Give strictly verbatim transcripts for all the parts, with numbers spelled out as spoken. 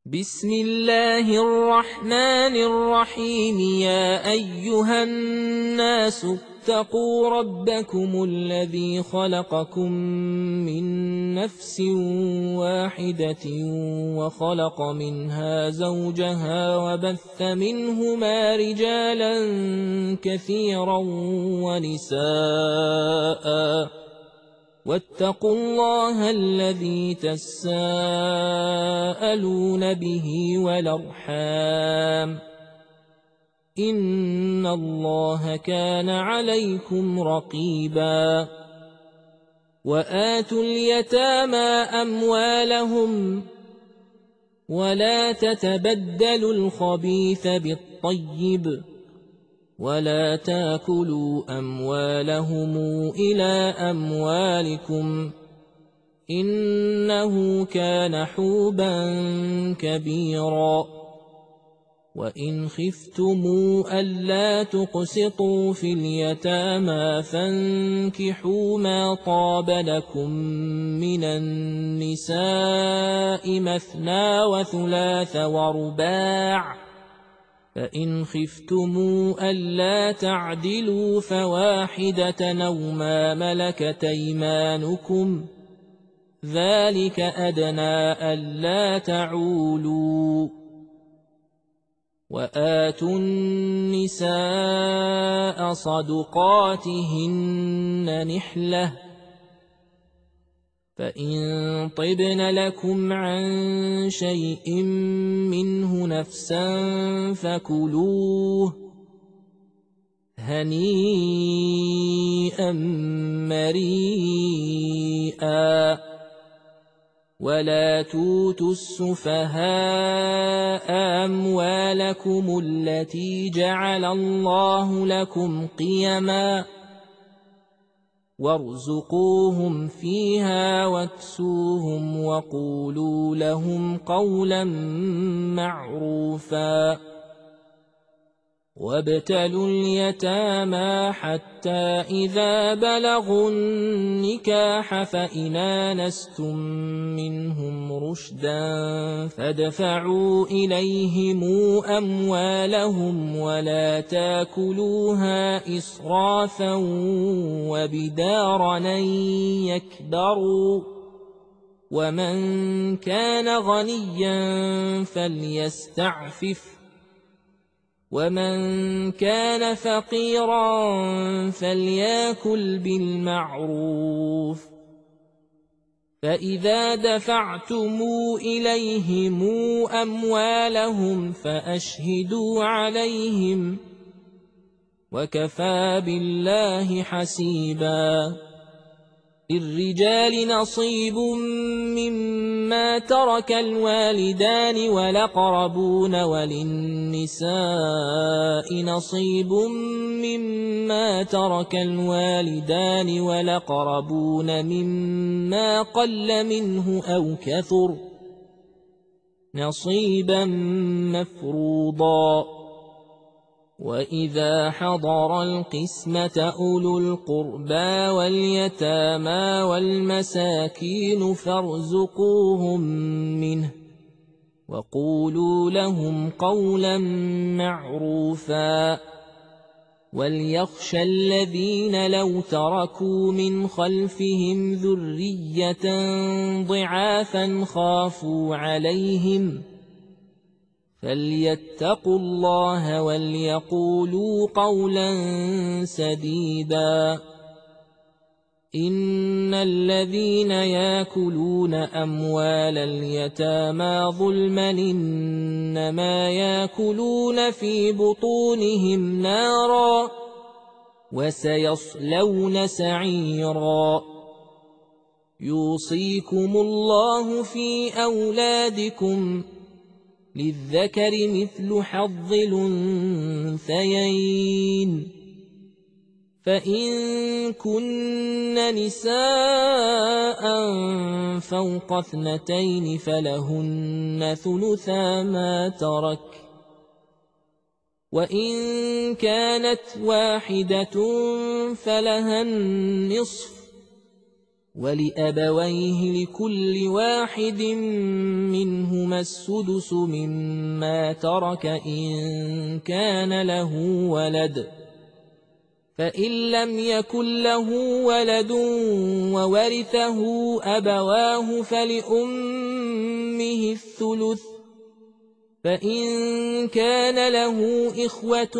بسم الله الرحمن الرحيم يا أيها الناس اتقوا ربكم الذي خلقكم من نفس واحدة وخلق منها زوجها وبث منهما رجالا كثيرا ونساء واتقوا الله الذي تساءلون به والأرحام إن الله كان عليكم رقيبا وآتوا اليتامى أموالهم ولا تتبدلوا الخبيث بالطيب ولا تاكلوا أموالهم إلى أموالكم إنه كان حوبا كبيرا وإن خفتموا ألا تقسطوا في اليتامى فانكحوا ما طاب لكم من النساء مثنى وثلاث ورباع فإن خفتموا ألا تعدلوا فواحدة أو ما ملكت أيمانكم ذلك أدنى ألا تعولوا وآتوا النساء صدقاتهن نحلة فإن طبن لكم عن شيء منه نفسا فكلوه هنيئا مريئا ولا توتوا السفهاء أموالكم التي جعل الله لكم قيماً وارزقوهم فيها واكسوهم وقولوا لهم قولا معروفا وابتلوا اليتامى حتى إذا بلغوا النكاح فإن آنستم منهم رشدا فادفعوا إليهم أموالهم ولا تاكلوها إسرافا وبدارا أن يكبروا ومن كان غنيا فليستعفف ومن كان فقيرا فليأكل بالمعروف فإذا دفعتم إليهم أموالهم فأشهدوا عليهم وكفى بالله حسيبا للرجال نصيب مما ترك الوالدان والأقربون وللنساء نصيب مما ترك الوالدان والأقربون مما قل منه أو كثر نصيبا مفروضا وإذا حضر القسمة أولو القربى واليتامى والمساكين فارزقوهم منه وقولوا لهم قولا معروفا وليخشى الذين لو تركوا من خلفهم ذرية ضعافا خافوا عليهم فليتقوا الله وليقولوا قولا سديدا إن الذين يأكلون أموال اليتامى ظلما إنما يأكلون في بطونهم نارا وسيصلون سعيرا يوصيكم الله في أولادكم للذكر مثل حظ الأنثيين فإن كن نساء فوق اثنتين فلهن ثلثا ما ترك وإن كانت واحدة فلها النصف ولأبويه لكل واحد منهما السدس مما ترك إن كان له ولد، فإن لم يكن له ولد وورثه أبواه فلأمه الثلث، فإن كان له إخوة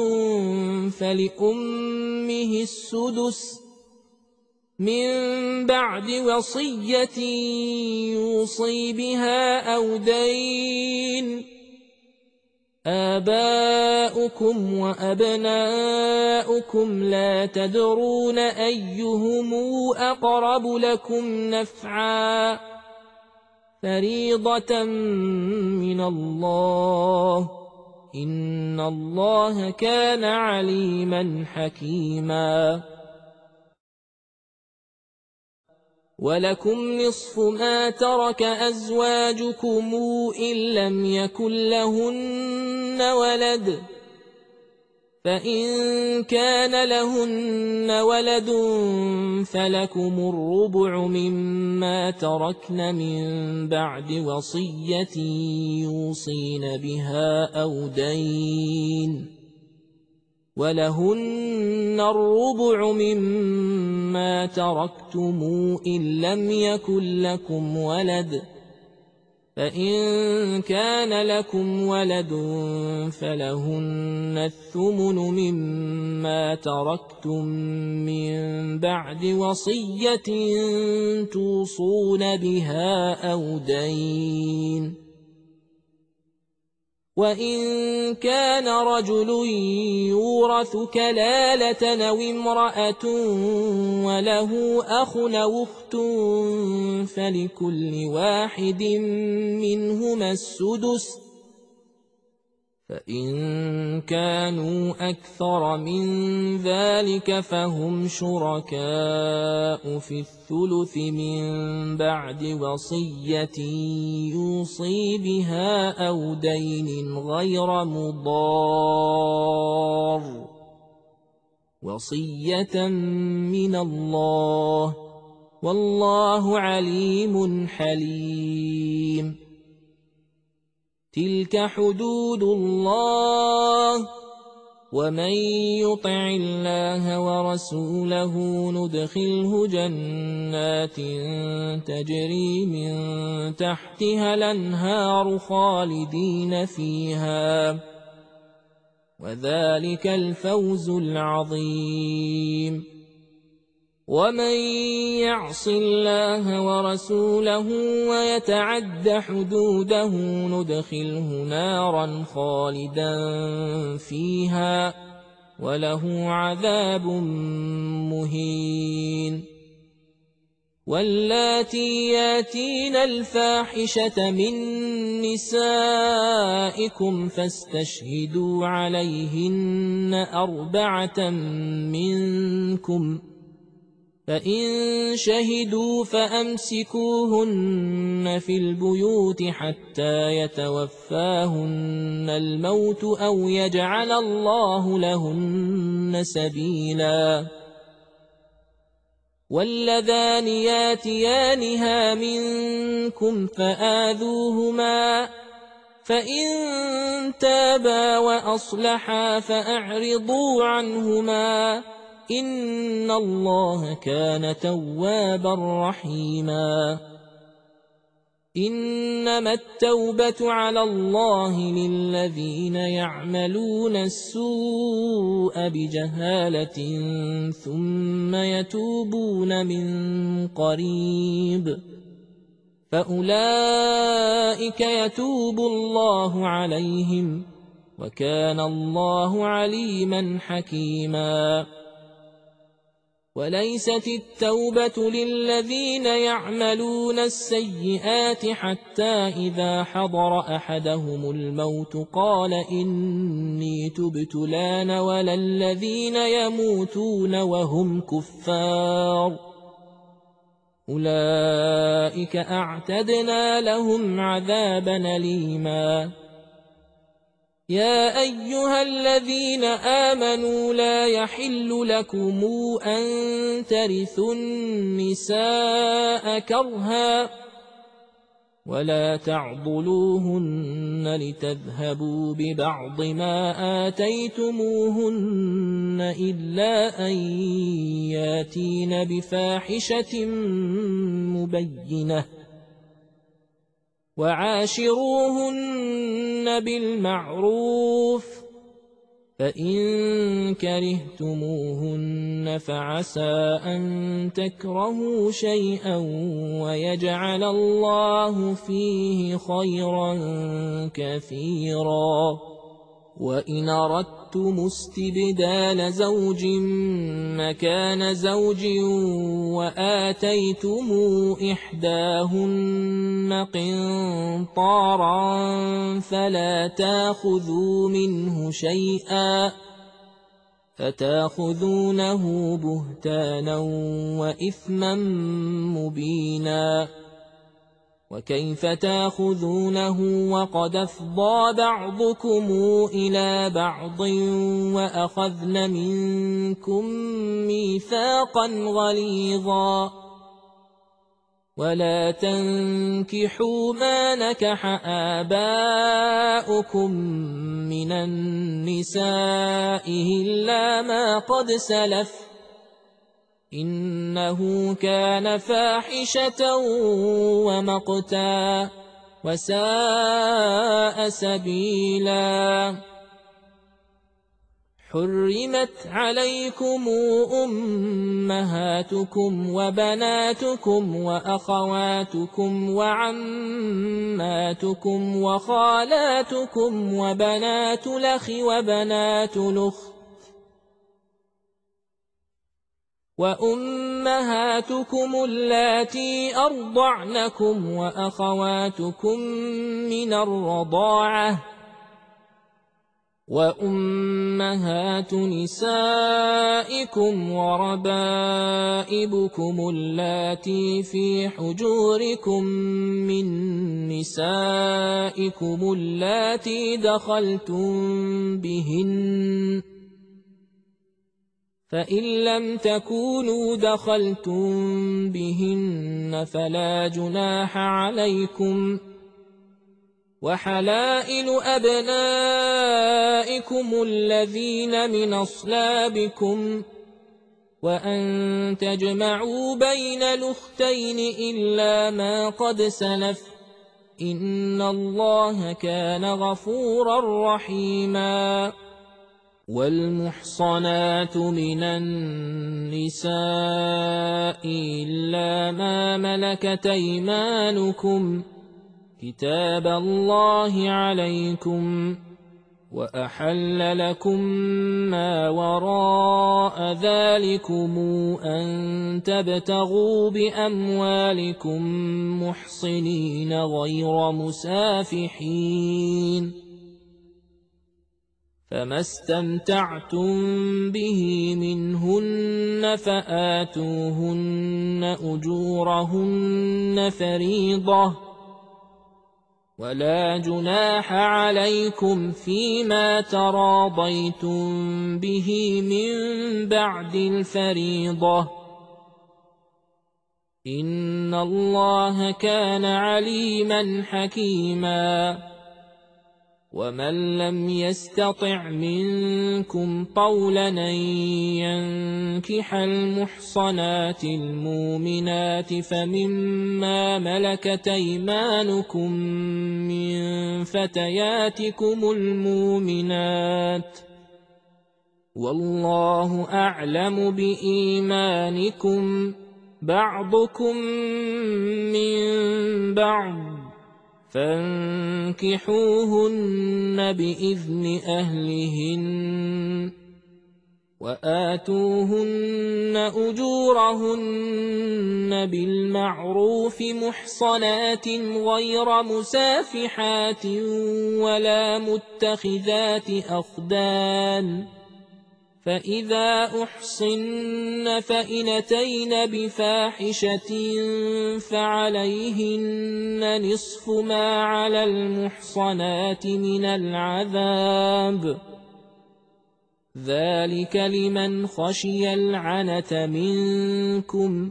فلأمه السدس من بعد وصية يوصي بها أو دين. آباؤكم وأبناؤكم لا تدرون أيهم أقرب لكم نفعا، فريضة من الله، إن الله كان عليما حكيما. ولكم نصف ما ترك أزواجكم إن لم يكن لهن ولد، فإن كان لهن ولد فلكم الربع مما تركن من بعد وصية يوصين بها أو دين، ولهن الربع مما تركتم إن لم يكن لكم ولد، فإن كان لكم ولد فلهن الثمن مما تركتم من بعد وصية توصون بها أو دين. وإن كان رجل يورث كلالة أو امرأة وله أخ أو أخت فلكل واحد منهما السدس، فإن كانوا أكثر من ذلك فهم شركاء في الثلث من بعد وصية يوصي بها أو دين غير مضار، وصية من الله، والله عليم حليم. تلك حدود الله، ومن يطع الله ورسوله ندخله جنات تجري من تحتها الأنهار خالدين فيها، وذلك الفوز العظيم. ومن يعص الله ورسوله ويتعد حدوده ندخله نارا خالدا فيها وله عذاب مهين. واللاتي ياتين الفاحشة من نسائكم فاستشهدوا عليهن أربعة منكم، فإن شهدوا فأمسكوهن في البيوت حتى يتوفاهن الموت أو يجعل الله لهن سبيلا. واللذان ياتيانها منكم فآذوهما، فإن تابا وأصلحا فأعرضوا عنهما، إن الله كان توابا رحيما. إنما التوبة على الله للذين يعملون السوء بجهالة ثم يتوبون من قريب فأولئك يتوب الله عليهم، وكان الله عليما حكيما. وليست التوبة للذين يعملون السيئات حتى إذا حضر أحدهم الموت قال إني تبت الآن، ولا الذين يموتون وهم كفار، أولئك أعتدنا لهم عذابا أليما. يا أيها الذين آمنوا لا يحل لكم أن ترثوا النساء كرها ولا تعضلوهن لتذهبوا ببعض ما آتيتموهن إلا أن ياتين بفاحشة مبينة وعاشروهن بالمعروف فإن كرهتموهن فعسى أن تكرهوا شيئا ويجعل الله فيه خيرا كثيرا وإن أردتم استبدال زوج مكان زوج وآتيتم إحداهن قنطارا فلا تأخذوا منه شيئا فتأخذونه بهتانا وإثما مبينا وكيف تأخذونه وقد أفضى بعضكم إلى بعض وأخذن منكم ميثاقا غليظا ولا تنكحوا ما نكح آباؤكم من النساء إلا ما قد سلف إنه كان فاحشة ومقتا وساء سبيلا حرمت عليكم أمهاتكم وبناتكم وأخواتكم وعماتكم وخالاتكم وبنات الأخ وبنات الأخت وأمهاتكم اللاتي أرضعنكم وأخواتكم من الرضاعة وأمهات نسائكم وربائبكم اللاتي في حجوركم من نسائكم اللاتي دخلتم بهن فإن لم تكونوا دخلتم بهن فلا جناح عليكم وحلائل أبنائكم الذين من أصلابكم وأن تجمعوا بين الأختين إلا ما قد سلف إن الله كان غفورا رحيما والمحصنات من النساء إلا ما ملكت أيمانكم كتاب الله عليكم وأحل لكم ما وراء ذلكم أن تبتغوا بأموالكم محصنين غير مسافحين فما استمتعتم به منهن فآتوهن أجورهن فريضة ولا جناح عليكم فيما تراضيتم به من بعد الفريضة إن الله كان عليما حكيما ومن لم يستطع منكم طولا أن ينكح المحصنات المؤمنات فمما ملكت أيمانكم من فتياتكم المؤمنات والله أعلم بإيمانكم بعضكم من بعض فانكحوهن بإذن أهلهن وآتوهن أجورهن بالمعروف محصنات غير مسافحات ولا متخذات أخدان فإذا أحصن فإن أتين بفاحشة فعليهن نصف ما على المحصنات من العذاب، ذلك لمن خشي العنة منكم،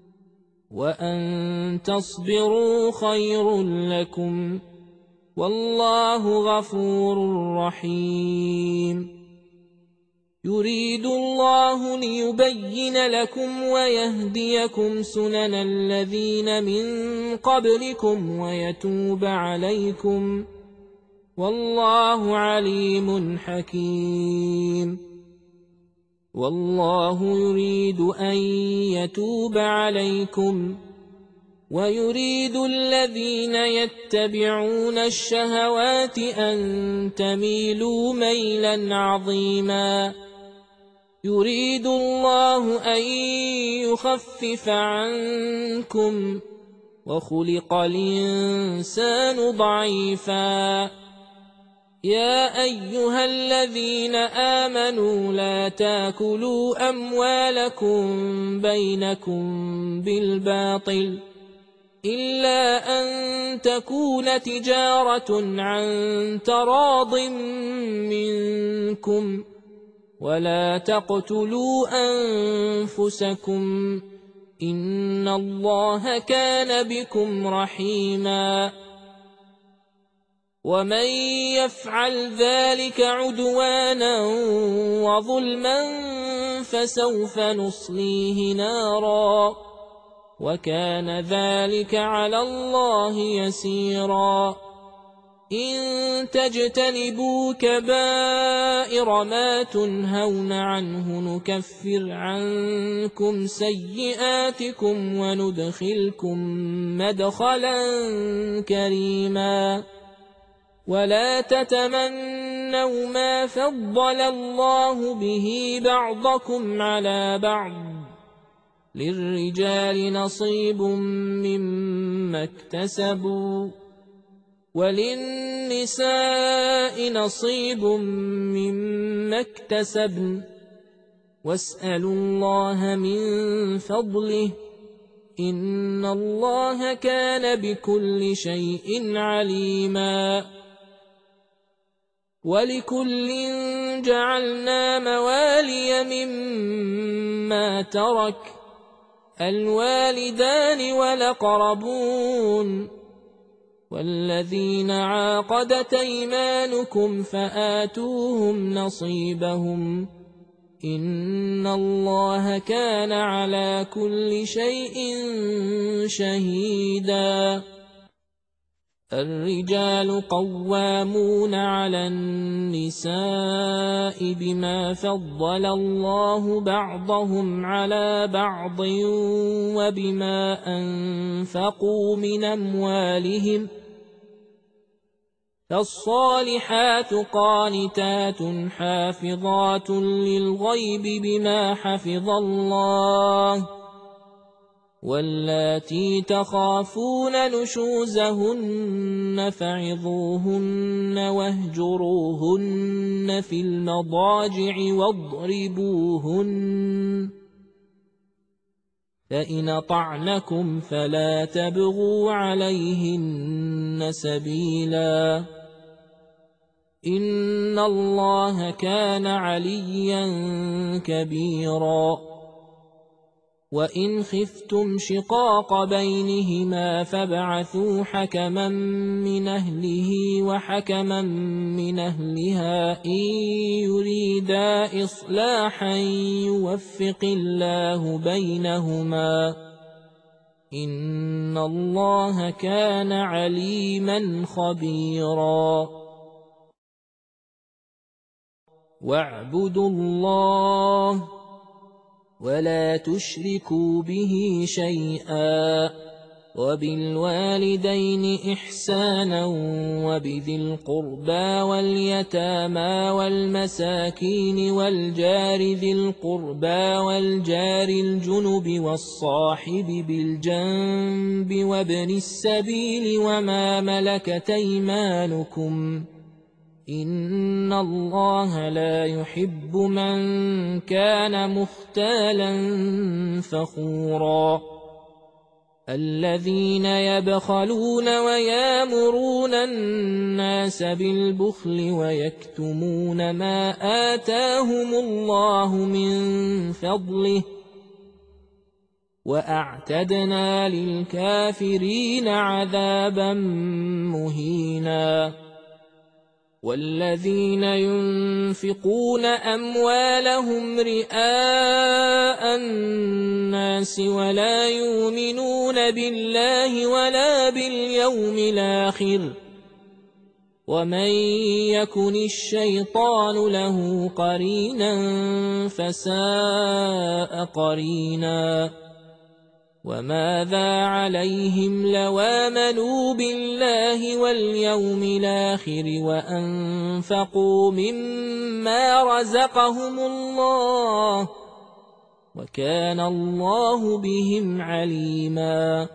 وأن تصبروا خير لكم، والله غفور رحيم. يريد الله ليبين لكم ويهديكم سنن الذين من قبلكم ويتوب عليكم، والله عليم حكيم. والله يريد أن يتوب عليكم، ويريد الذين يتبعون الشهوات أن تميلوا ميلا عظيما. يريد الله أن يخفف عنكم، وخلق الإنسان ضعيفا. يا أيها الذين آمنوا لا تاكلوا أموالكم بينكم بالباطل إلا أن تكون تجارة عن تراض منكم، ولا تقتلوا أنفسكم، إن الله كان بكم رحيما. ومن يفعل ذلك عدوانا وظلما فسوف نصليه نارا، وكان ذلك على الله يسيرا. إن تجتنبوا كبائر ما تنهون عنه نكفر عنكم سيئاتكم وندخلكم مدخلا كريما. ولا تتمنوا ما فضل الله به بعضكم على بعض، للرجال نصيب مما اكتسبوا، وللنساء نصيب مما اكتسبن، واسألوا الله من فضله، إن الله كان بكل شيء عليما. ولكل جعلنا موالي مما ترك الوالدان والأقربون والذين عاقدت أيمانكم فآتوهم نصيبهم، إن الله كان على كل شيء شهيدا. الرجال قوامون على النساء بما فضل الله بعضهم على بعض وبما أنفقوا من أموالهم، فالصالحات قانتات حافظات للغيب بما حفظ الله، واللاتي تخافون نشوزهن فعظوهن واهجروهن في المضاجع واضربوهن، فإن أطعنكم فلا تبغوا عليهن سبيلا، إن الله كان عليا كبيرا. وإن خفتم شقاق بينهما فابعثوا حكما من أهله وحكما من أهلها إن يريدا إصلاحا يوفق الله بينهما، إن الله كان عليما خبيرا. واعبدوا الله ولا تشركوا به شيئا، وبالوالدين إحسانا وبذي القربى واليتامى والمساكين والجار ذي القربى والجار الجنب والصاحب بالجنب وابن السبيل وما ملكت أيمانكم، إن الله لا يحب من كان مختالا فخورا الذين يبخلون ويامرون الناس بالبخل ويكتمون ما آتاهم الله من فضله وأعتدنا للكافرين عذابا مهينا والذين ينفقون أموالهم رئاء الناس ولا يؤمنون بالله ولا باليوم الآخر ومن يكن الشيطان له قرينا فساء قرينا وماذا عليهم لو آمنوا بالله واليوم الآخر وأنفقوا مما رزقهم الله وكان الله بهم عليما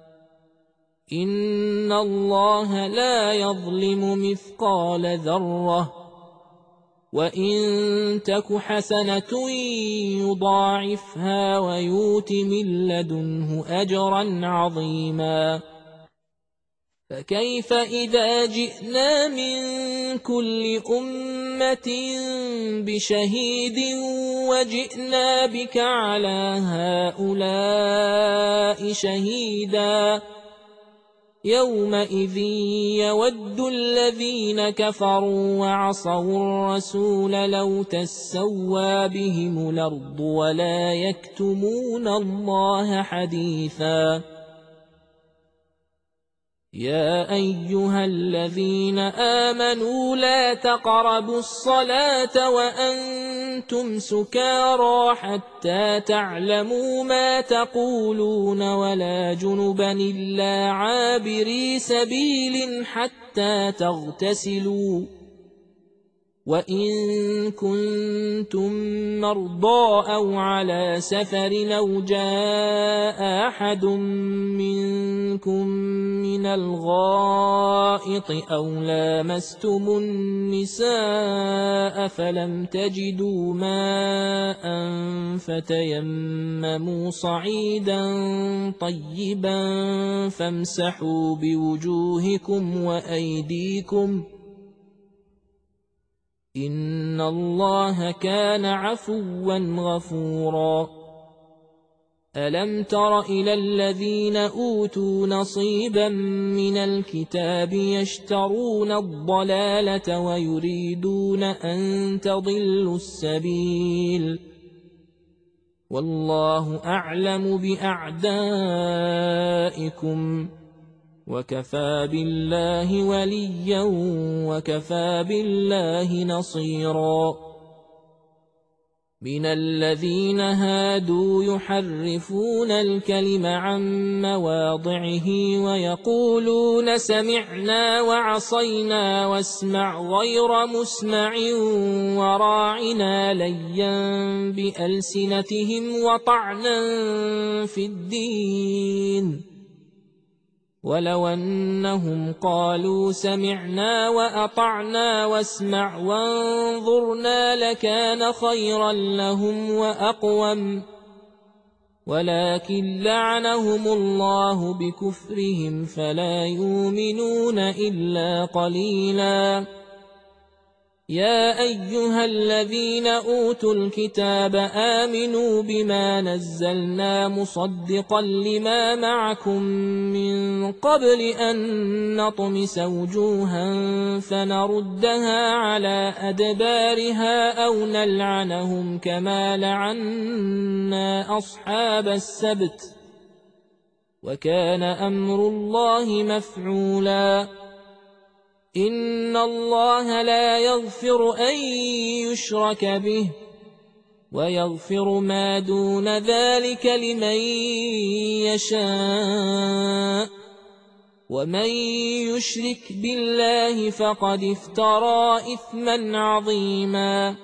إن الله لا يظلم مثقال ذرة وإن تك حسنة يضاعفها ويؤت من لدنه أجرا عظيما فكيف إذا جئنا من كل أمة بشهيد وجئنا بك على هؤلاء شهيدا يومئذ يود الذين كفروا وعصوا الرسول لو تسوى بهم الأرض ولا يكتمون الله حديثا يا أيها الذين آمنوا لا تقربوا الصلاة وأنتم سكارى حتى تعلموا ما تقولون ولا جنبا إلا عابري سبيل حتى تغتسلوا وإن كنتم مرضى أو على سفر أو جاء أحد منكم من الغائط أو لامستم النساء فلم تجدوا ماء فتيمموا صعيدا طيبا فامسحوا بوجوهكم وأيديكم إن الله كان عفوا غفورا ألم تر إلى الذين أوتوا نصيبا من الكتاب يشترون الضلالة ويريدون أن تضلوا السبيل والله أعلم بأعدائكم وكفى بالله وليا وكفى بالله نصيرا من الذين هادوا يحرفون الكلم عن مواضعه ويقولون سمعنا وعصينا واسمع غير مسمع وراعنا ليا بألسنتهم وطعنا في الدين ولو أنهم قالوا سمعنا وأطعنا واسمع وانظرنا لكان خيرا لهم وأقوم ولكن لعنهم الله بكفرهم فلا يؤمنون إلا قليلا يا أيها الذين أوتوا الكتاب آمنوا بما نزلنا مصدقا لما معكم من قبل أن نطمس وجوها فنردها على أدبارها أو نلعنهم كما لعنا أصحاب السبت وكان أمر الله مفعولا إن الله لا يغفر أن يشرك به ويغفر ما دون ذلك لمن يشاء ومن يشرك بالله فقد افترى إثما عظيما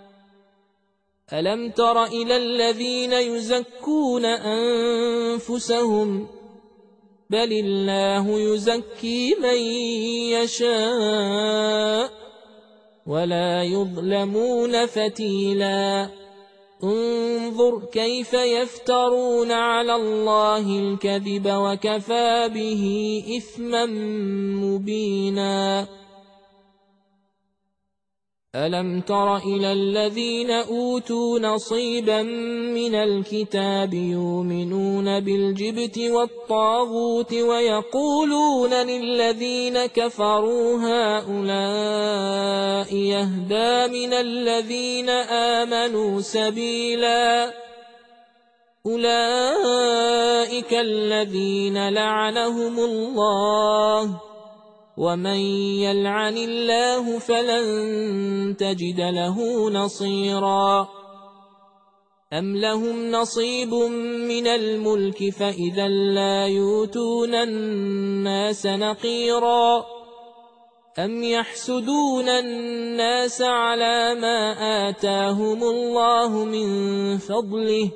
ألم تر إلى الذين يزكون أنفسهم بل الله يزكي من يشاء ولا يظلمون فتيلا انظر كيف يفترون على الله الكذب وكفى به إثما مبينا ألم تر إلى الذين أوتوا نصيبا من الكتاب يؤمنون بالجبت والطاغوت ويقولون للذين كفروا هؤلاء يهدى من الذين آمنوا سبيلا أولئك الذين لعنهم الله ومن يلعن الله فلن تجد له نصيرا أم لهم نصيب من الملك فإذا لا يؤتون الناس نقيرا أم يحسدون الناس على ما آتاهم الله من فضله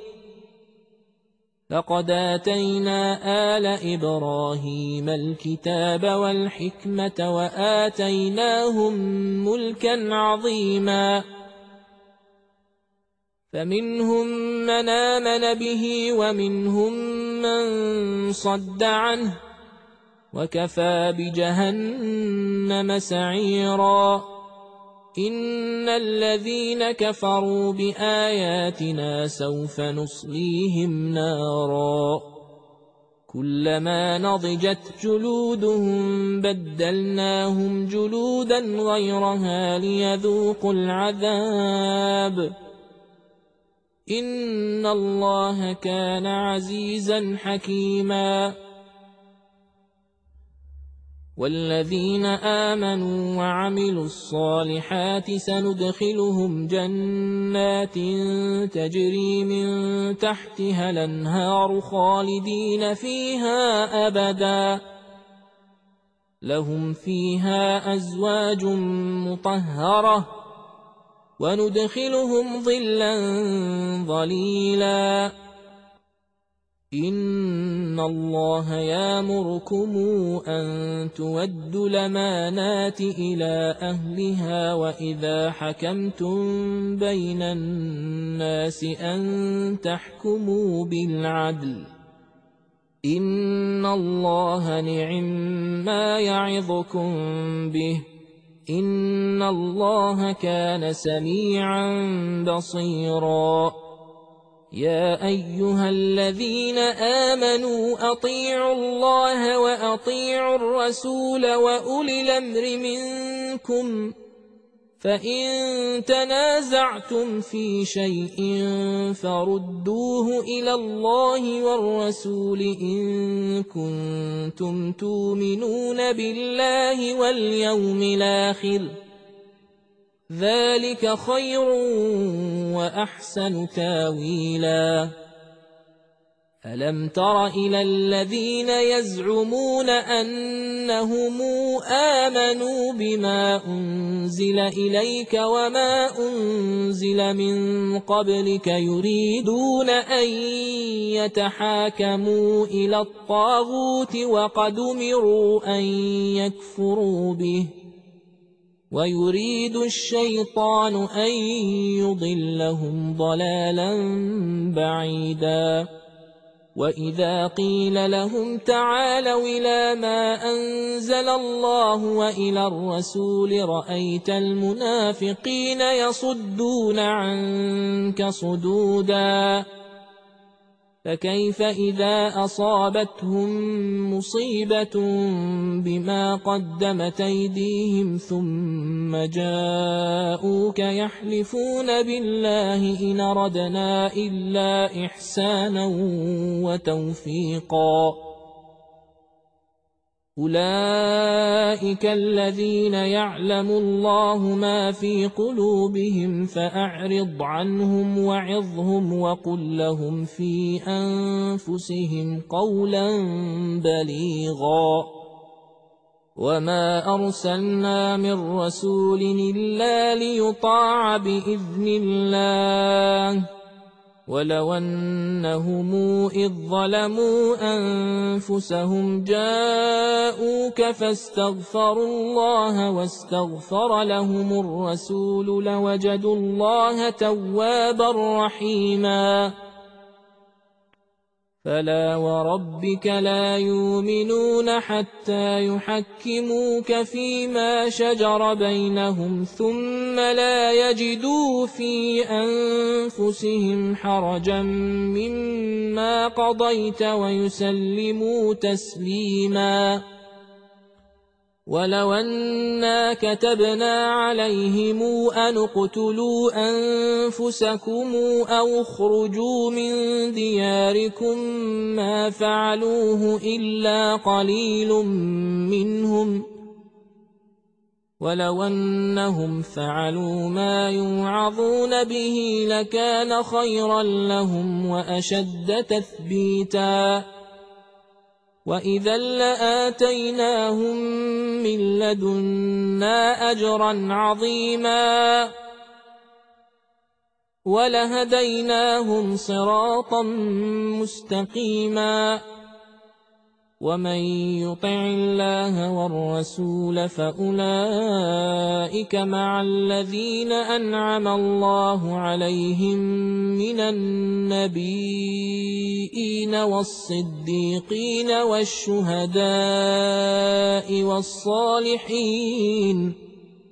لقد آتينا آل إبراهيم الكتاب والحكمة وآتيناهم ملكا عظيما فمنهم من آمن به ومنهم من صد عنه وكفى بجهنم سعيرا إن الذين كفروا بآياتنا سوف نصليهم نارا كلما نضجت جلودهم بدلناهم جلودا غيرها ليذوقوا العذاب إن الله كان عزيزا حكيما والذين آمنوا وعملوا الصالحات سندخلهم جنات تجري من تحتها الأنهار خالدين فيها أبدا لهم فيها أزواج مطهرة وندخلهم ظلا ظليلا إن الله يأمركم أن تودوا الأمانات إلى أهلها وإذا حكمتم بين الناس أن تحكموا بالعدل إن الله نعم ما يعظكم به إن الله كان سميعا بصيرا يا أيها الذين آمنوا أطيعوا الله وأطيعوا الرسول وأولي الأمر منكم فإن تنازعتم في شيء فردوه إلى الله والرسول إن كنتم تؤمنون بالله واليوم الآخر ذلك خير وأحسن تاويلا ألم تر إلى الذين يزعمون أنهم آمنوا بما أنزل إليك وما أنزل من قبلك يريدون أن يتحاكموا إلى الطاغوت وقد أمروا أن يكفروا به ويريد الشيطان أن يضلهم ضلالا بعيدا وإذا قيل لهم تعالوا إلى ما أنزل الله وإلى الرسول رأيت المنافقين يصدون عنك صدودا فكيف إذا أصابتهم مصيبة بما قدمت أيديهم ثم جاءوك يحلفون بالله إن أردنا إلا إحسانا وتوفيقا أولئك الذين يعلم الله ما في قلوبهم فأعرض عنهم وعظهم وقل لهم في أنفسهم قولا بليغا وما أرسلنا من رسول إلا ليطاع بإذن الله ولو أنهم إذ ظلموا أنفسهم جاءوك فاستغفروا الله واستغفر لهم الرسول لوجدوا الله توابا رحيما فلا وربك لا يؤمنون حتى يحكموك فيما شجر بينهم ثم لا يجدوا في أنفسهم حرجا مما قضيت ويسلموا تسليما ولو أنا كتبنا عليهم أن اقتلوا أنفسكم أو اخرجوا من دياركم ما فعلوه إلا قليل منهم ولو أنهم فعلوا ما يوعظون به لكان خيرا لهم وأشد تثبيتا وإذا لآتيناهم من لدنا أجرا عظيما ولهديناهم صراطا مستقيما ومن يطع الله والرسول فأولئك مع الذين أنعم الله عليهم من النبيين والصديقين والشهداء والصالحين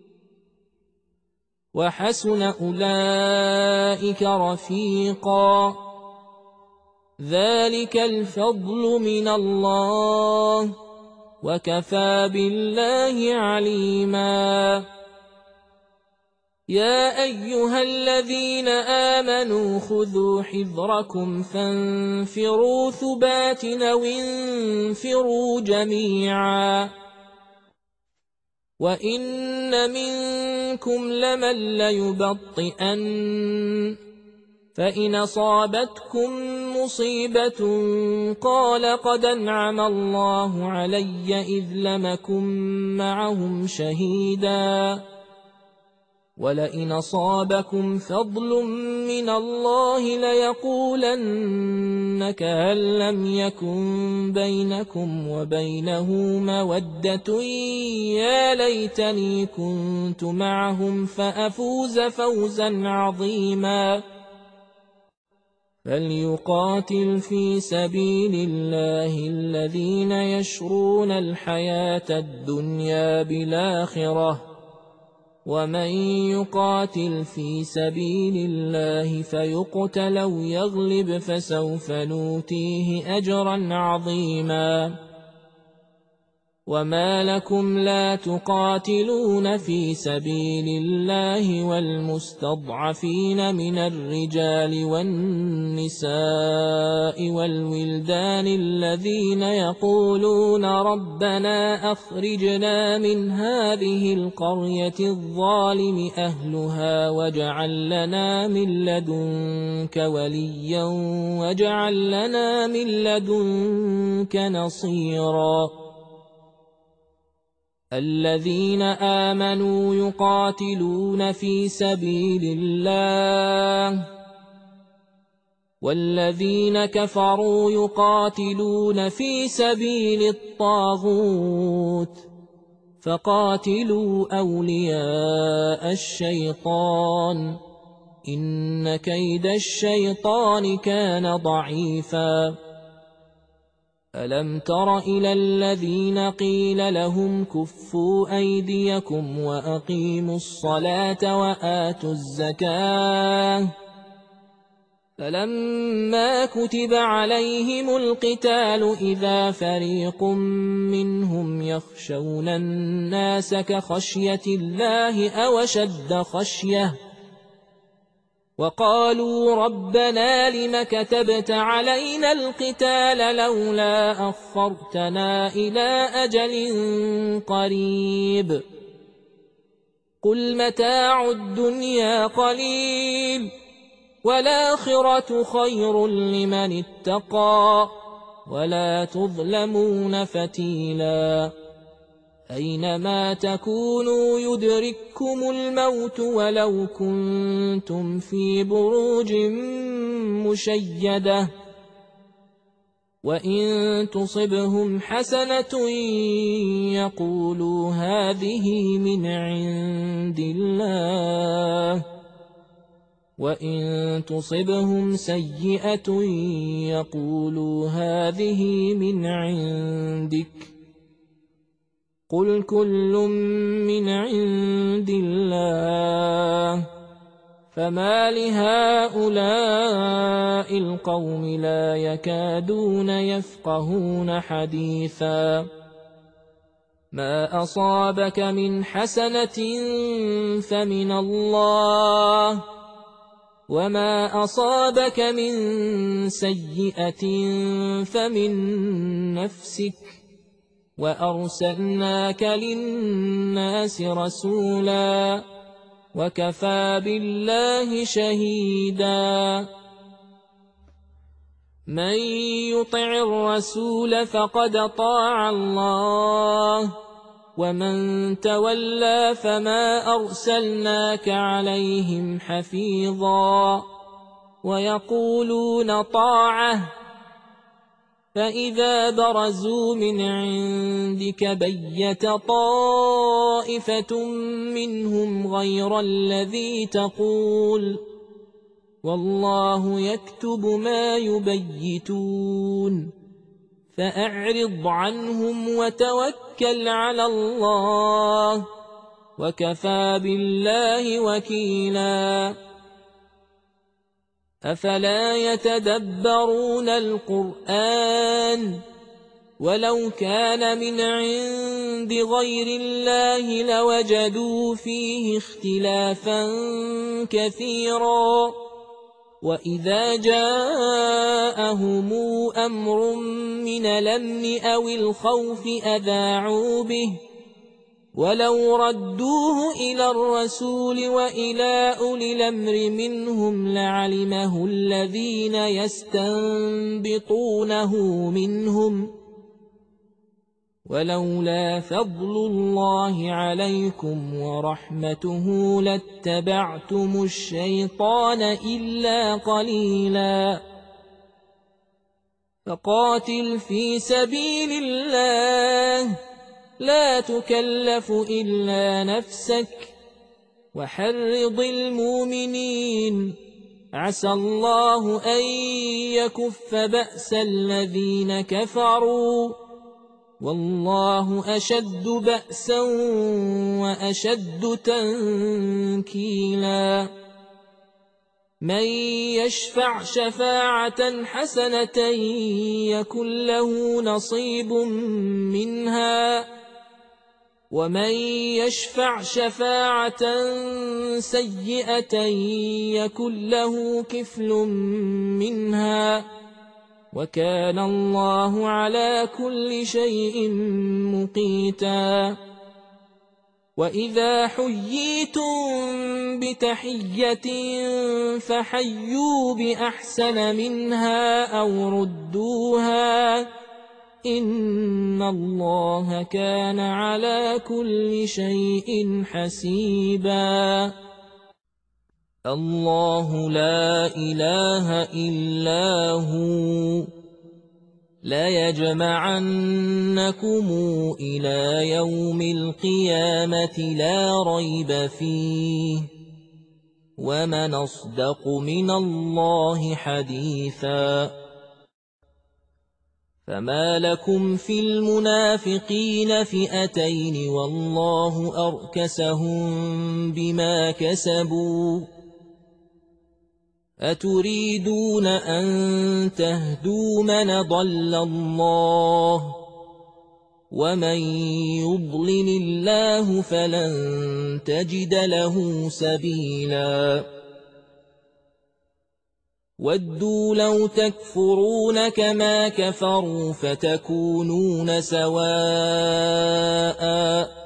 وحسن أولئك رفيقا ذلك الفضل من الله وكفى بالله عليما يا أيها الذين آمنوا خذوا حذركم فانفروا ثبات أو انفروا جميعا وإن منكم لمن ليبطئن فإن أصابتكم مصيبة قال قد أنعم الله علي إذ لم أكن معهم شهيدا ولئن أصابكم فضل من الله ليقولن كأن لم يكن بينكم وبينه مودة يا ليتني كنت معهم فأفوز فوزا عظيما فليقاتل في سبيل الله الذين يشرون الحياة الدنيا بالآخرة ومن يقاتل في سبيل الله فيقتل أو يغلب فسوف نؤتيه أجرا عظيما وما لكم لا تقاتلون في سبيل الله والمستضعفين من الرجال والنساء والولدان الذين يقولون ربنا أخرجنا من هذه القرية الظالم أهلها واجعل لنا من لدنك وليا واجعل لنا من لدنك نصيرا الذين آمنوا يقاتلون في سبيل الله والذين كفروا يقاتلون في سبيل الطاغوت فقاتلوا أولياء الشيطان إن كيد الشيطان كان ضعيفا ألم تر إلى الذين قيل لهم كفوا أيديكم وأقيموا الصلاة وآتوا الزكاة فلما كتب عليهم القتال إذا فريق منهم يخشون الناس كخشية الله أو أشد خشية وقالوا ربنا لم كتبت علينا القتال لولا أخرتنا إلى أجل قريب قل متاع الدنيا قليل والآخرة خير لمن اتقى ولا تظلمون فتيلا أينما تكونوا يدرككم الموت ولو كنتم في بروج مشيدة وإن تصبهم حسنة يقولوا هذه من عند الله وإن تصبهم سيئة يقولوا هذه من عندك قل كل من عند الله فما لهؤلاء القوم لا يكادون يفقهون حديثا ما أصابك من حسنة فمن الله وما أصابك من سيئة فمن نفسك وأرسلناك للناس رسولا وكفى بالله شهيدا من يطع الرسول فقد طاع الله ومن تولى فما أرسلناك عليهم حفيظا ويقولون طاعة فإذا برزوا من عندك بيت طائفة منهم غير الذي تقول والله يكتب ما يبيتون فأعرض عنهم وتوكل على الله وكفى بالله وكيلا أفلا يتدبرون القرآن ولو كان من عند غير الله لوجدوا فيه اختلافا كثيرا وإذا جاءهم أمر من الأمن أو الخوف أذاعوا به ولو ردوه إلى الرسول وإلى أولي الأمر منهم لعلمه الذين يستنبطونه منهم ولولا فضل الله عليكم ورحمته لاتبعتم الشيطان إلا قليلا فقاتل في سبيل الله لا تكلف إلا نفسك وحرض المؤمنين عسى الله أن يكف بأس الذين كفروا والله أشد بأسا وأشد تنكيلا من يشفع شفاعة حسنة يكن له نصيب منها ومن يشفع شفاعة سيئة يكن له كفل منها وكان الله على كل شيء مقيتا وإذا حييتم بتحية فحيوا بأحسن منها أو ردوها إن الله كان على كل شيء حسيبا الله لا إله إلا هو ليجمعنكم إلى يوم القيامة لا ريب فيه ومن أصدق من الله حديثا فما لكم في المنافقين فئتين والله أركسهم بما كسبوا أتريدون أن تهدوا من ضل الله ومن يضلل الله فلن تجد له سبيلا ودوا لو تكفرون كما كفروا فتكونون سواء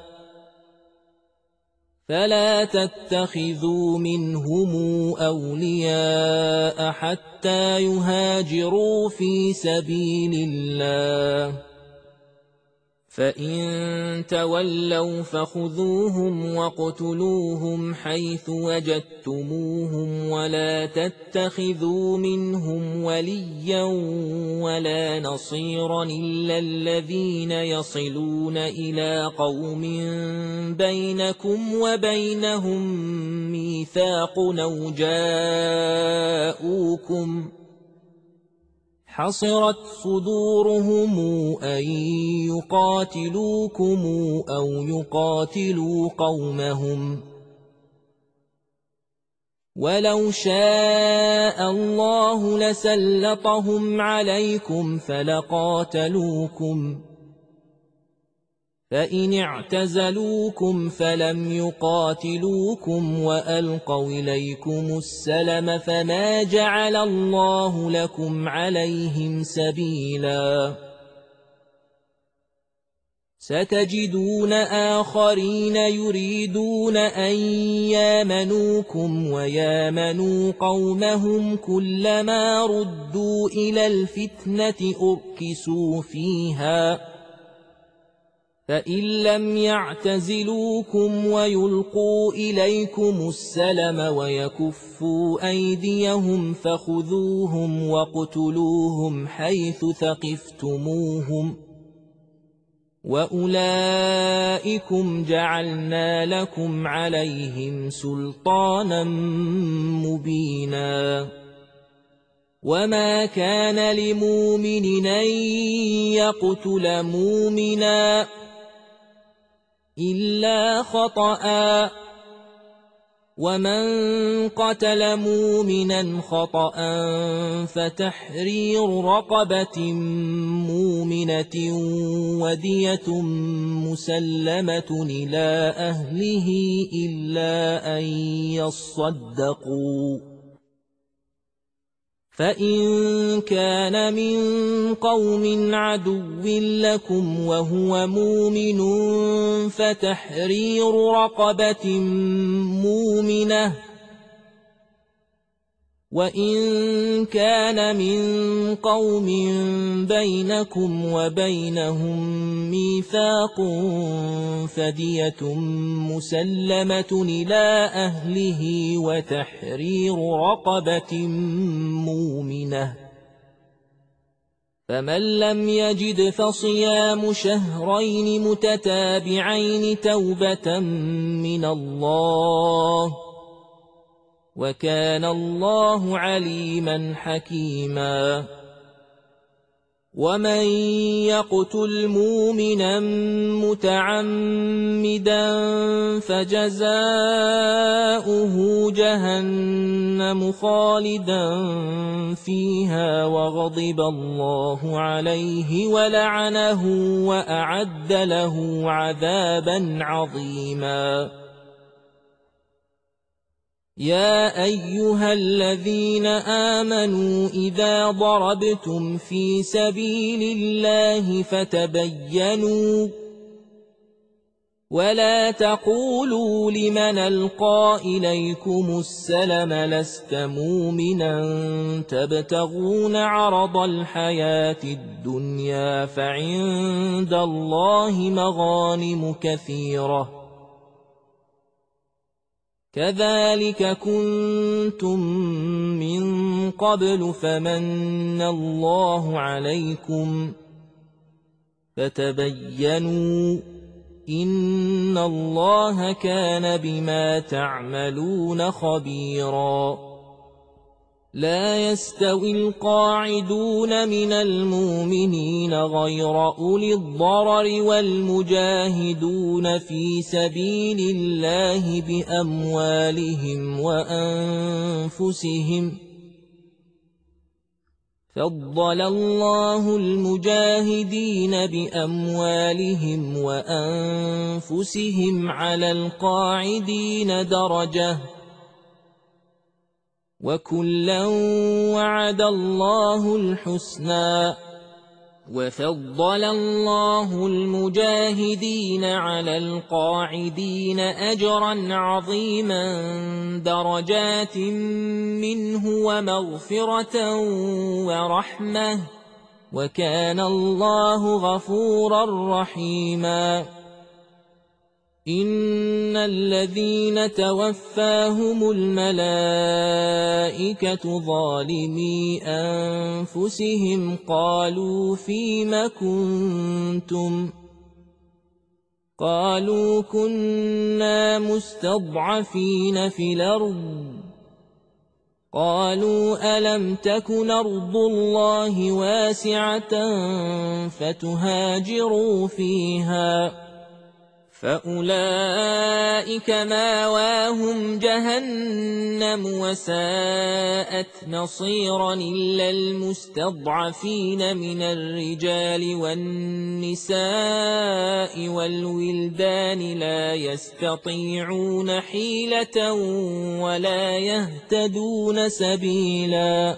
فلا تتخذوا منهم أولياء حتى يهاجروا في سبيل الله فإن تولوا فخذوهم واقتلوهم حيث وجدتموهم ولا تتخذوا منهم وليا ولا نصيرا إلا الذين يصلون إلى قوم بينكم وبينهم ميثاق أو جاءوكم حصرت صدورهم أن يقاتلوكم أو يقاتلوا قومهم ولو شاء الله لسلطهم عليكم فلقاتلوكم فإن اعتزلوكم فلم يقاتلوكم وألقوا إليكم السلم فما جعل الله لكم عليهم سبيلا ستجدون آخرين يريدون أن يامنوكم ويامنوا قومهم كلما ردوا إلى الفتنة أركسوا فيها فإن لم يعتزلوكم ويلقوا إليكم السلم ويكفوا أيديهم فخذوهم واقتلوهم حيث ثقفتموهم وأولئكم جعلنا لكم عليهم سلطانا مبينا وما كان لمؤمن أن يقتل مؤمنا إلا خطأ ومن قتل مؤمنا خطأ فتحرير رقبة مؤمنة ودية مسلمة إلى أهله إلا أن يصدقوا فإن كان من قوم عدو لكم وهو مؤمن فتحرير رقبة مؤمنة وإن كان من قوم بينكم وبينهم ميثاق فدية مسلمة إلى أهله وتحرير رقبة مؤمنة فمن لم يجد فصيام شهرين متتابعين توبة من الله وكان الله عليما حكيما ومن يقتل مؤمنا متعمدا فجزاؤه جهنم خالدا فيها وغضب الله عليه ولعنه وأعد له عذابا عظيما يا أيها الذين آمنوا إذا ضربتم في سبيل الله فتبينوا ولا تقولوا لمن ألقى إليكم السلم لست مؤمنا تبتغون عرض الحياة الدنيا فعند الله مغانم كثيرة كذلك كنتم من قبل فمن الله عليكم فتبينوا إن الله كان بما تعملون خبيرا لا يستوي القاعدون من المؤمنين غير أولي الضرر والمجاهدون في سبيل الله بأموالهم وأنفسهم فضل الله المجاهدين بأموالهم وأنفسهم على القاعدين درجة وكلا وعد الله الحسنى وفضل الله المجاهدين على القاعدين أجرا عظيما درجات منه ومغفرة ورحمة وكان الله غفورا رحيما. إن الذين توفاهم الملائكة ظالمي أنفسهم قالوا فيم كنتم قالوا كنا مستضعفين في الأرض قالوا ألم تكن أرض الله واسعة فتهاجروا فيها فأولئك ماواهم جهنم وساءت مصيرا إلا المستضعفين من الرجال والنساء والولدان لا يستطيعون حيلة ولا يهتدون سبيلا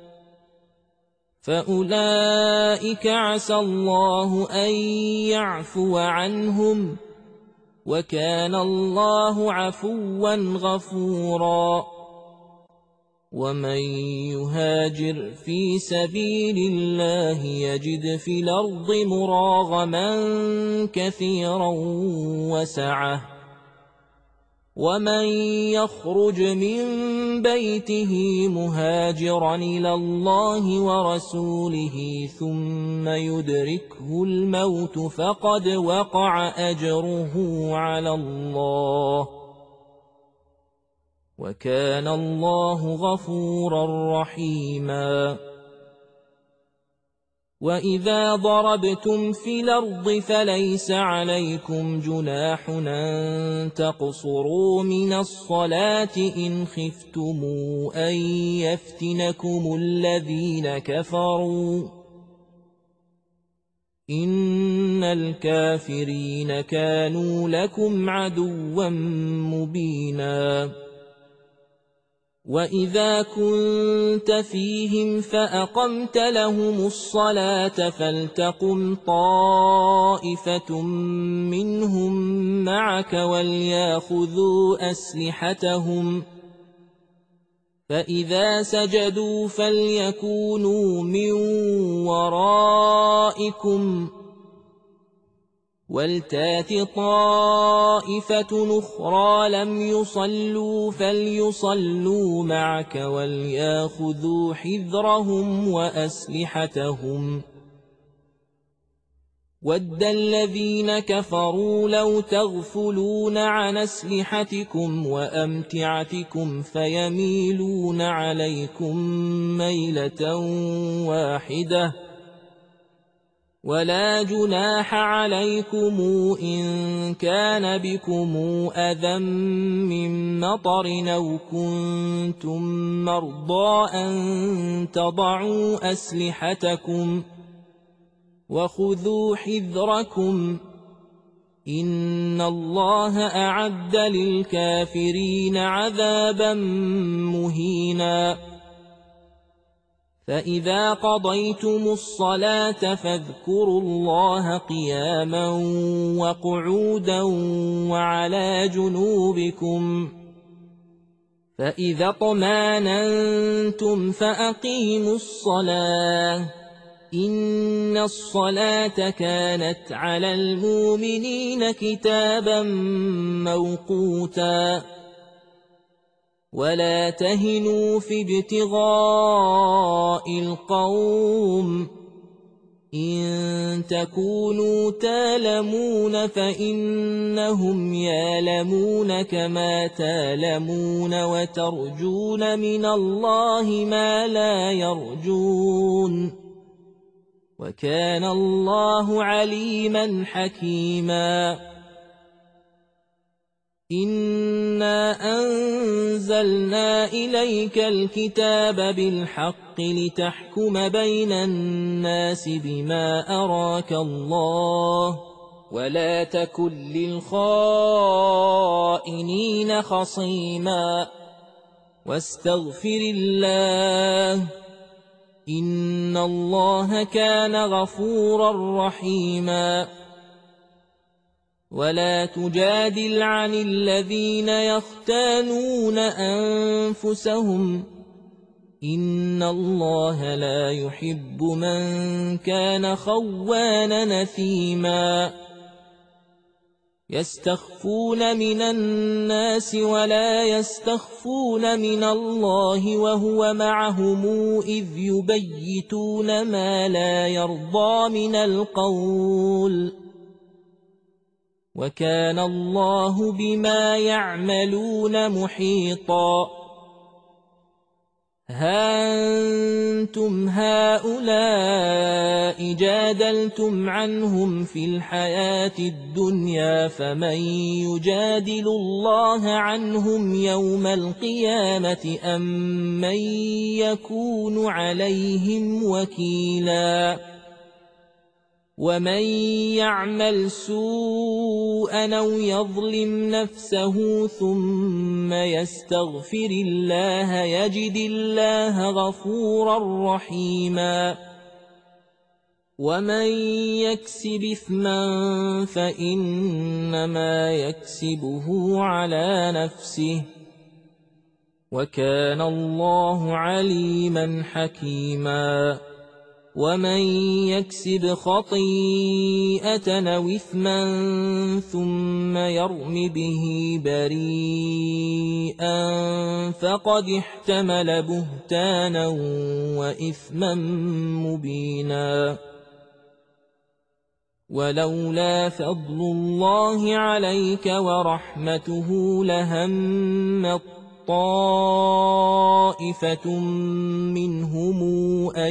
فأولئك عسى الله أن يعفو عنهم وكان الله عفوا غفورا. ومن يهاجر في سبيل الله يجد في الأرض مراغما كثيرا وسعة ومن يخرج من بيته مهاجرا إلى الله ورسوله ثم يدركه الموت فقد وقع أجره على الله وكان الله غفورا رحيما. وإذا ضربتم في الأرض فليس عليكم جناح أن تقصروا من الصلاة إن خفتم أن يفتنكم الذين كفروا إن الكافرين كانوا لكم عدوا مبينا. وإذا كنت فيهم فأقمت لهم الصلاة فلتقم طائفة منهم معك وليأخذوا أسلحتهم فإذا سجدوا فليكونوا من ورائكم ولتات طائفة أخرى لم يصلوا فليصلوا معك وليأخذوا حذرهم وأسلحتهم ود الذين كفروا لو تغفلون عن أسلحتكم وأمتعتكم فيميلون عليكم ميلة واحدة ولا جناح عليكم إن كان بكم أذى من مطر أو كنتم مرضى أن تضعوا أسلحتكم وخذوا حذركم إن الله أعد للكافرين عذابا مهينا. فإذا قضيتم الصلاة فاذكروا الله قياما وقعودا وعلى جنوبكم فإذا اطمأننتم فأقيموا الصلاة إن الصلاة كانت على المؤمنين كتابا موقوتا. ولا تهنوا في ابتغاء القوم إن تكونوا تالمون فإنهم يالمون كما تالمون وترجون من الله ما لا يرجون وكان الله عليما حكيما. إنا أنزلنا إليك الكتاب بالحق لتحكم بين الناس بما أراك الله ولا تكن للخائنين خصيما واستغفر الله إن الله كان غفورا رحيما. ولا تجادل عن الذين يختانون أنفسهم إن الله لا يحب من كان خوانا نثيما يستخفون من الناس ولا يستخفون من الله وهو معهم إذ يبيتون ما لا يرضى من القول وكان الله بما يعملون محيطا ها أنتم هؤلاء جادلتم عنهم في الحياة الدنيا فمن يجادل الله عنهم يوم القيامة أم من يكون عليهم وكيلا ومن يعمل سوءا أو يظلم نفسه ثم يستغفر الله يجد الله غفورا رحيما ومن يكسب إثما فإنما يكسبه على نفسه وكان الله عليما حكيما ومن يكسب خطيئة أو إثما ثم يرم به بريئا فقد احتمل بهتانا وإثما مبينا ولولا فضل الله عليك ورحمته لهم طائفة منهم أن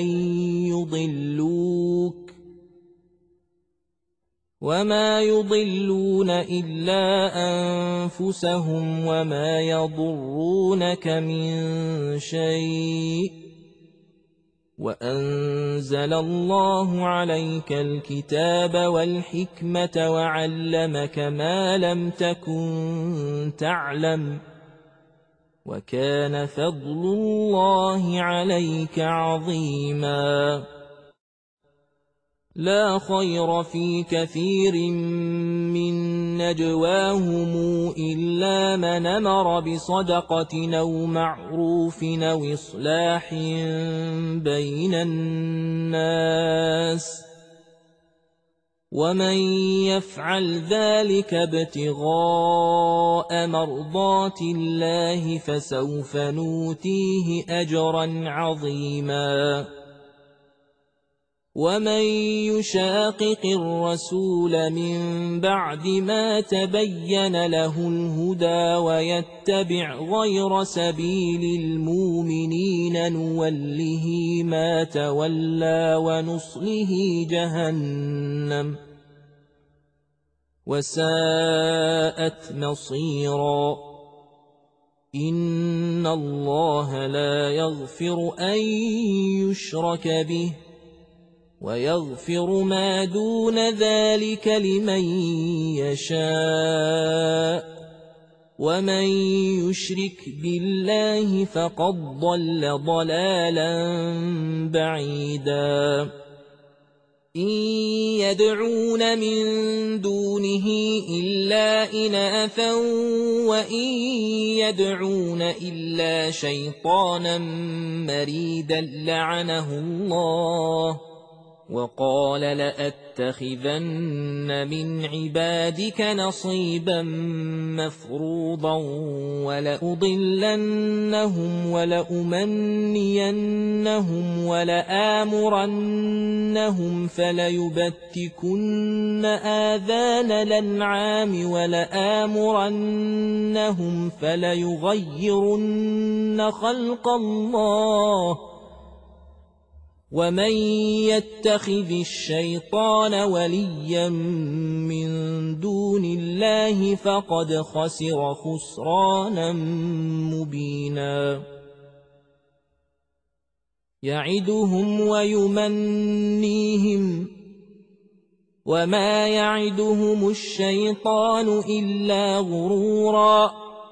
يضلوك وما يضلون إلا أنفسهم وما يضرونك من شيء وأنزل الله عليك الكتاب والحكمة وعلمك ما لم تكن تعلم وكان فضل الله عليك عظيما لا خير في كثير من نجواهم إلا من أمر بصدقة أو معروف أو إصلاح بين الناس ومن يفعل ذلك ابتغاء مرضات الله فسوف نوتيه أجرا عظيما ومن يشاقق الرسول من بعد ما تبين له الهدى ويتبع غير سبيل المؤمنين نوله ما تولى ونصله جهنم وساءت مصيرا إن الله لا يغفر أن يشرك به ويغفر ما دون ذلك لمن يشاء ومن يشرك بالله فقد ضل ضلالا بعيدا إن يدعون من دونه إلا إناثا وإن يدعون إلا شيطانا مريدا لعنه الله وقال لأتخذن من عبادك نصيبا مفروضا ولأضلنهم ولأمنينهم ولآمرنهم فليبتكن آذان الأنعام ولآمرنهم فليغيرن خلق الله ومن يتخذ الشيطان وليا من دون الله فقد خسر خسرانا مبينا يعدهم ويمنيهم وما يعدهم الشيطان إلا غرورا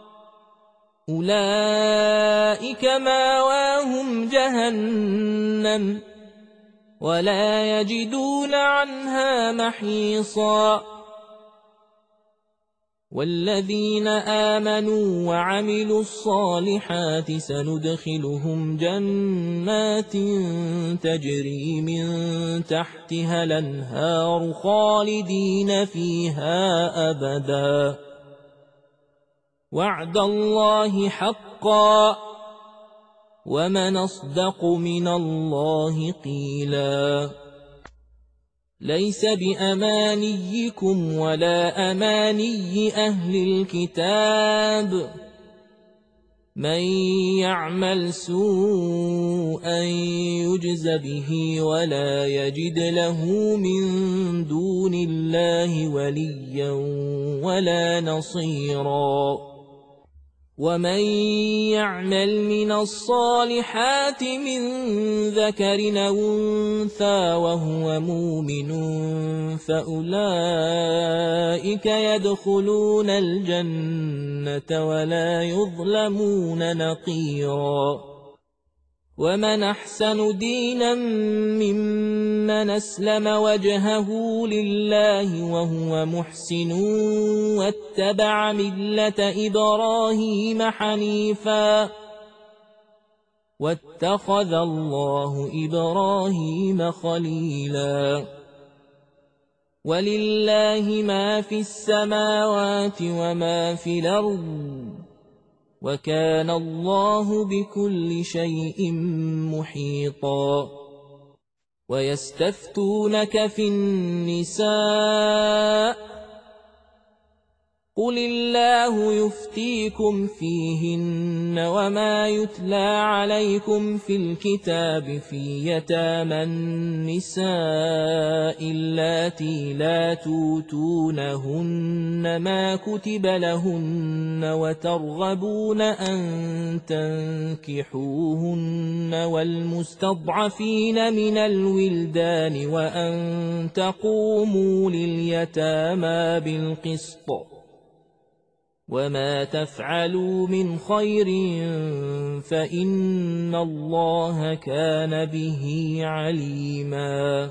أولئك ماواهم جهنم ولا يجدون عنها محيصا والذين آمنوا وعملوا الصالحات سندخلهم جنات تجري من تحتها الأنهار خالدين فيها أبدا وعد الله حقا ومن أصدق من الله قيلا ليس بأمانيكم ولا أماني أهل الكتاب من يعمل سوءا يجز به ولا يجد له من دون الله وليا ولا نصيرا ومن يعمل من الصالحات من ذكر أو أنثى وهو مؤمن فأولئك يدخلون الجنة ولا يظلمون نقيرا ومن أحسن دينا ممن أسلم وجهه لله وهو محسن واتبع ملة إبراهيم حنيفا واتخذ الله إبراهيم خليلا ولله ما في السماوات وما في الأرض وكان الله بكل شيء محيطا ويستفتونك في النساء قل الله يفتيكم فيهن وما يتلى عليكم في الكتاب في يتامى النساء اللاتي لا توتونهن ما كتب لهن وترغبون أن تنكحوهن والمستضعفين من الولدان وأن تقوموا لليتامى بالقسط وما تفعلوا من خير فإن الله كان به عليما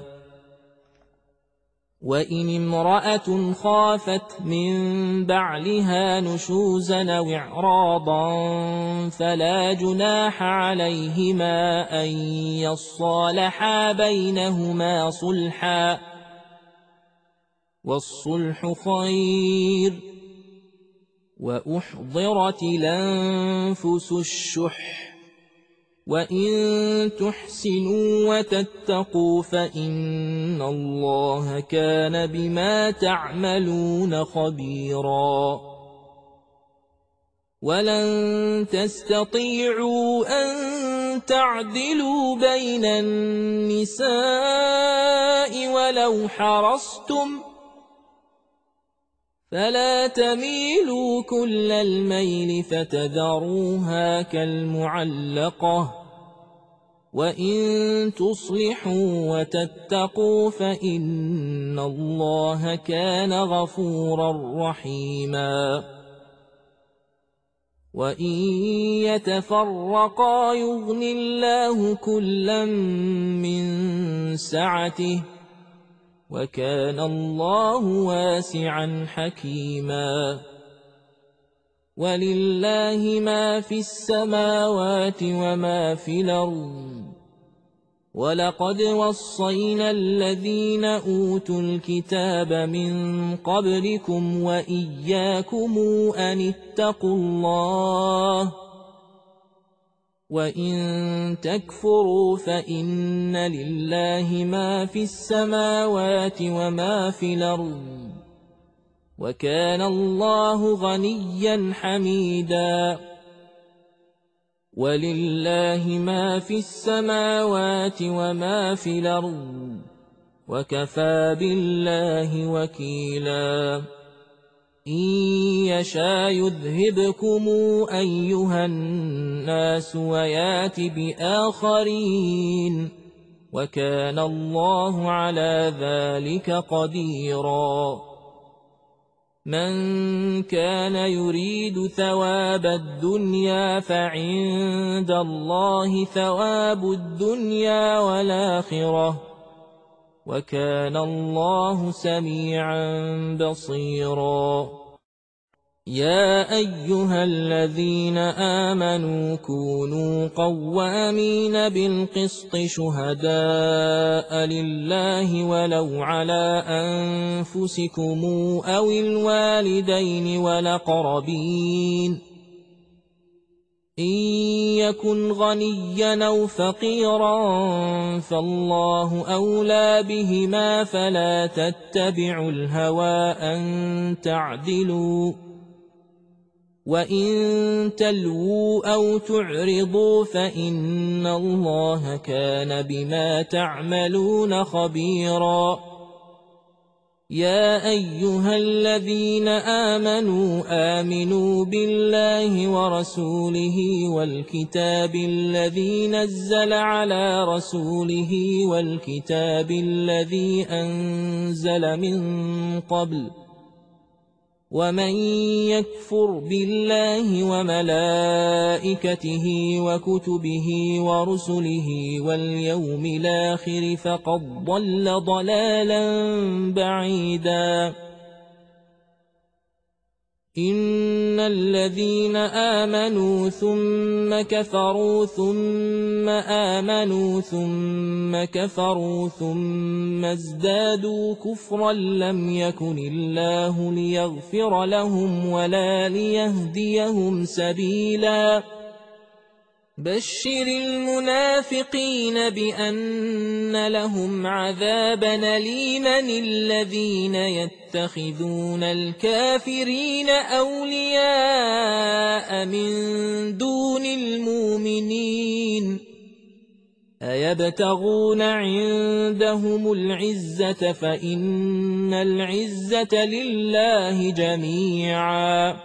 وإن امرأة خافت من بعلها نشوزا أو إعراضا فلا جناح عليهما أن يصالحا بينهما صلحا والصلح خير وأحضرت الأنفس الشح وإن تحسنوا وتتقوا فإن الله كان بما تعملون خبيرا ولن تستطيعوا أن تعدلوا بين النساء ولو حرصتم فلا تميلوا كل الميل فتذروها كالمعلقة وإن تصلحوا وتتقوا فإن الله كان غفورا رحيما وإن يتفرقا يغن الله كلا من سعته وكان الله واسعا حكيما ولله ما في السماوات وما في الأرض ولقد وصينا الذين أوتوا الكتاب من قبلكم وإياكم أن اتقوا الله وإن تكفروا فإن لله ما في السماوات وما في الأرض وكان الله غنيا حميدا ولله ما في السماوات وما في الأرض وكفى بالله وكيلا إن يشاء يذهبكم أيها الناس ويات بآخرين وكان الله على ذلك قديرا من كان يريد ثواب الدنيا فعند الله ثواب الدنيا والآخرة وكان الله سميعا بصيرا يا أيها الذين آمنوا كونوا قوامين بالقسط شهداء لله ولو على أنفسكم أو الوالدين والأقربين إن يكن غنيا أو فقيرا فالله أولى بهما فلا تتبعوا الهوى أن تعدلوا وإن تلووا أو تعرضوا فإن الله كان بما تعملون خبيرا يا أيها الذين آمنوا آمنوا بالله ورسوله والكتاب الذي نزل على رسوله والكتاب الذي أنزل من قبل ومن يكفر بالله وملائكته وكتبه ورسله واليوم الآخر فقد ضل ضلالا بعيدا إن الذين آمنوا ثم كفروا ثم آمنوا ثم كفروا ثم ازدادوا كفرا لم يكن الله ليغفر لهم ولا ليهديهم سبيلا بشر المنافقين بأن لهم عذابا أليما الذين يتخذون الكافرين أولياء من دون المؤمنين أيبتغون عندهم العزة فإن العزة لله جميعا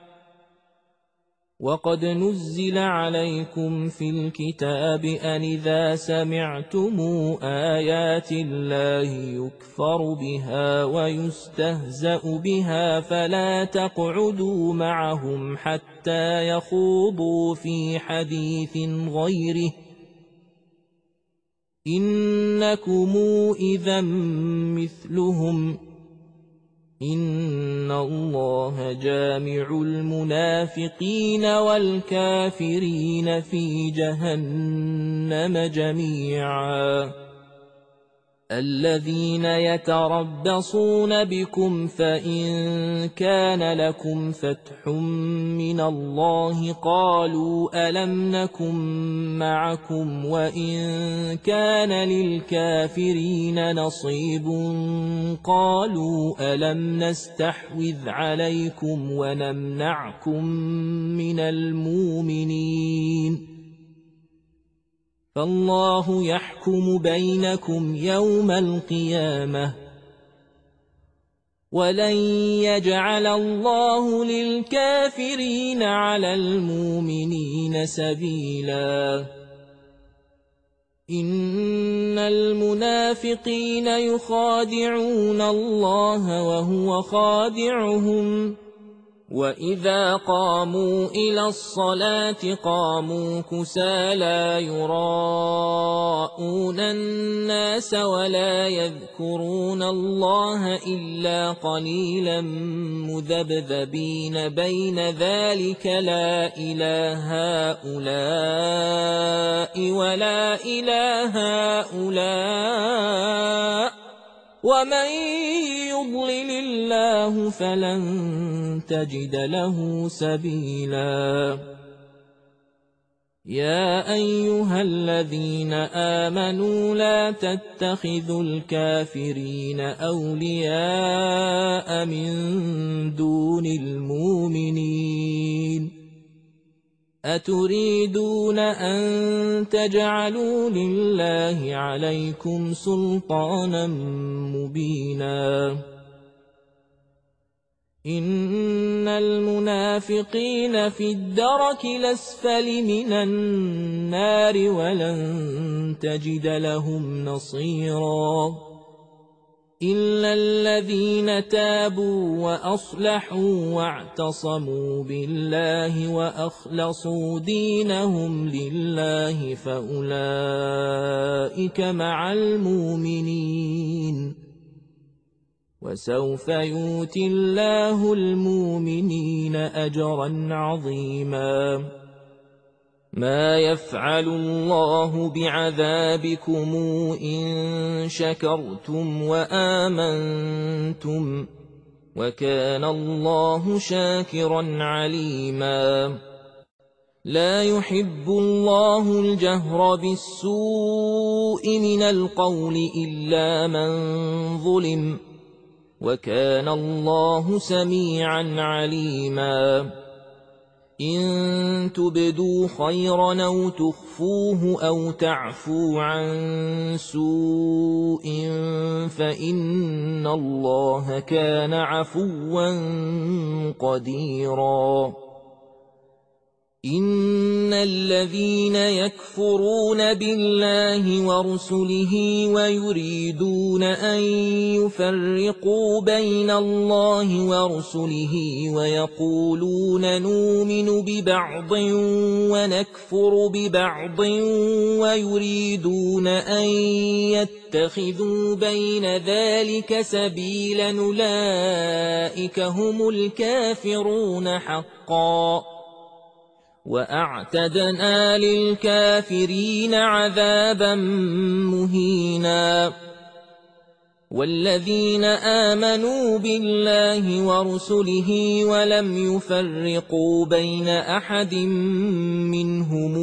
وقد نزل عليكم في الكتاب أن إذا سمعتم آيات الله يكفر بها ويستهزأ بها فلا تقعدوا معهم حتى يخوضوا في حديث غيره إنكم إذا مثلهم إن الله جامع المنافقين والكافرين في جهنم جميعا الذين يتربصون بكم فإن كان لكم فتح من الله قالوا ألم نكن معكم وإن كان للكافرين نصيب قالوا ألم نستحوذ عليكم ونمنعكم من المؤمنين فالله يحكم بينكم يوم القيامة ولن يجعل الله للكافرين على المؤمنين سبيلا إن المنافقين يخادعون الله وهو خادعهم وإذا قاموا إلى الصلاة قاموا كسالى يراءون الناس ولا يذكرون الله إلا قليلا مذبذبين بين ذلك لا إله هؤلاء ولا إله هؤلاء ومن يضلل الله فلن تجد له سبيلا يا أيها الذين آمنوا لا تتخذوا الكافرين أولياء من دون المؤمنين أتريدون أن تجعلوا لله عليكم سلطانا مبينا إن المنافقين في الدرك الأسفل من النار ولن تجد لهم نصيرا إلا الذين تابوا وأصلحوا واعتصموا بالله وأخلصوا دينهم لله فأولئك مع المؤمنين وسوف يؤتي الله المؤمنين أجرا عظيما. ما يفعل الله بعذابكم إن شكرتم وآمنتم وكان الله شاكرا عليما. لا يحب الله الجهر بالسوء من القول إلا من ظلم وكان الله سميعا عليما. إن تبدوا خيرا أو تخفوه أو تعفو عن سوء فإن الله كان عفوا قديرا. إن الذين يكفرون بالله ورسله ويريدون أن يفرقوا بين الله ورسله ويقولون نؤمن ببعض ونكفر ببعض ويريدون أن يتخذوا بين ذلك سبيلا أولئك هم الكافرون حقا. وأعتدنا للكافرين عذابا مهينا. والذين آمنوا بالله ورسله ولم يفرقوا بين أحد منهم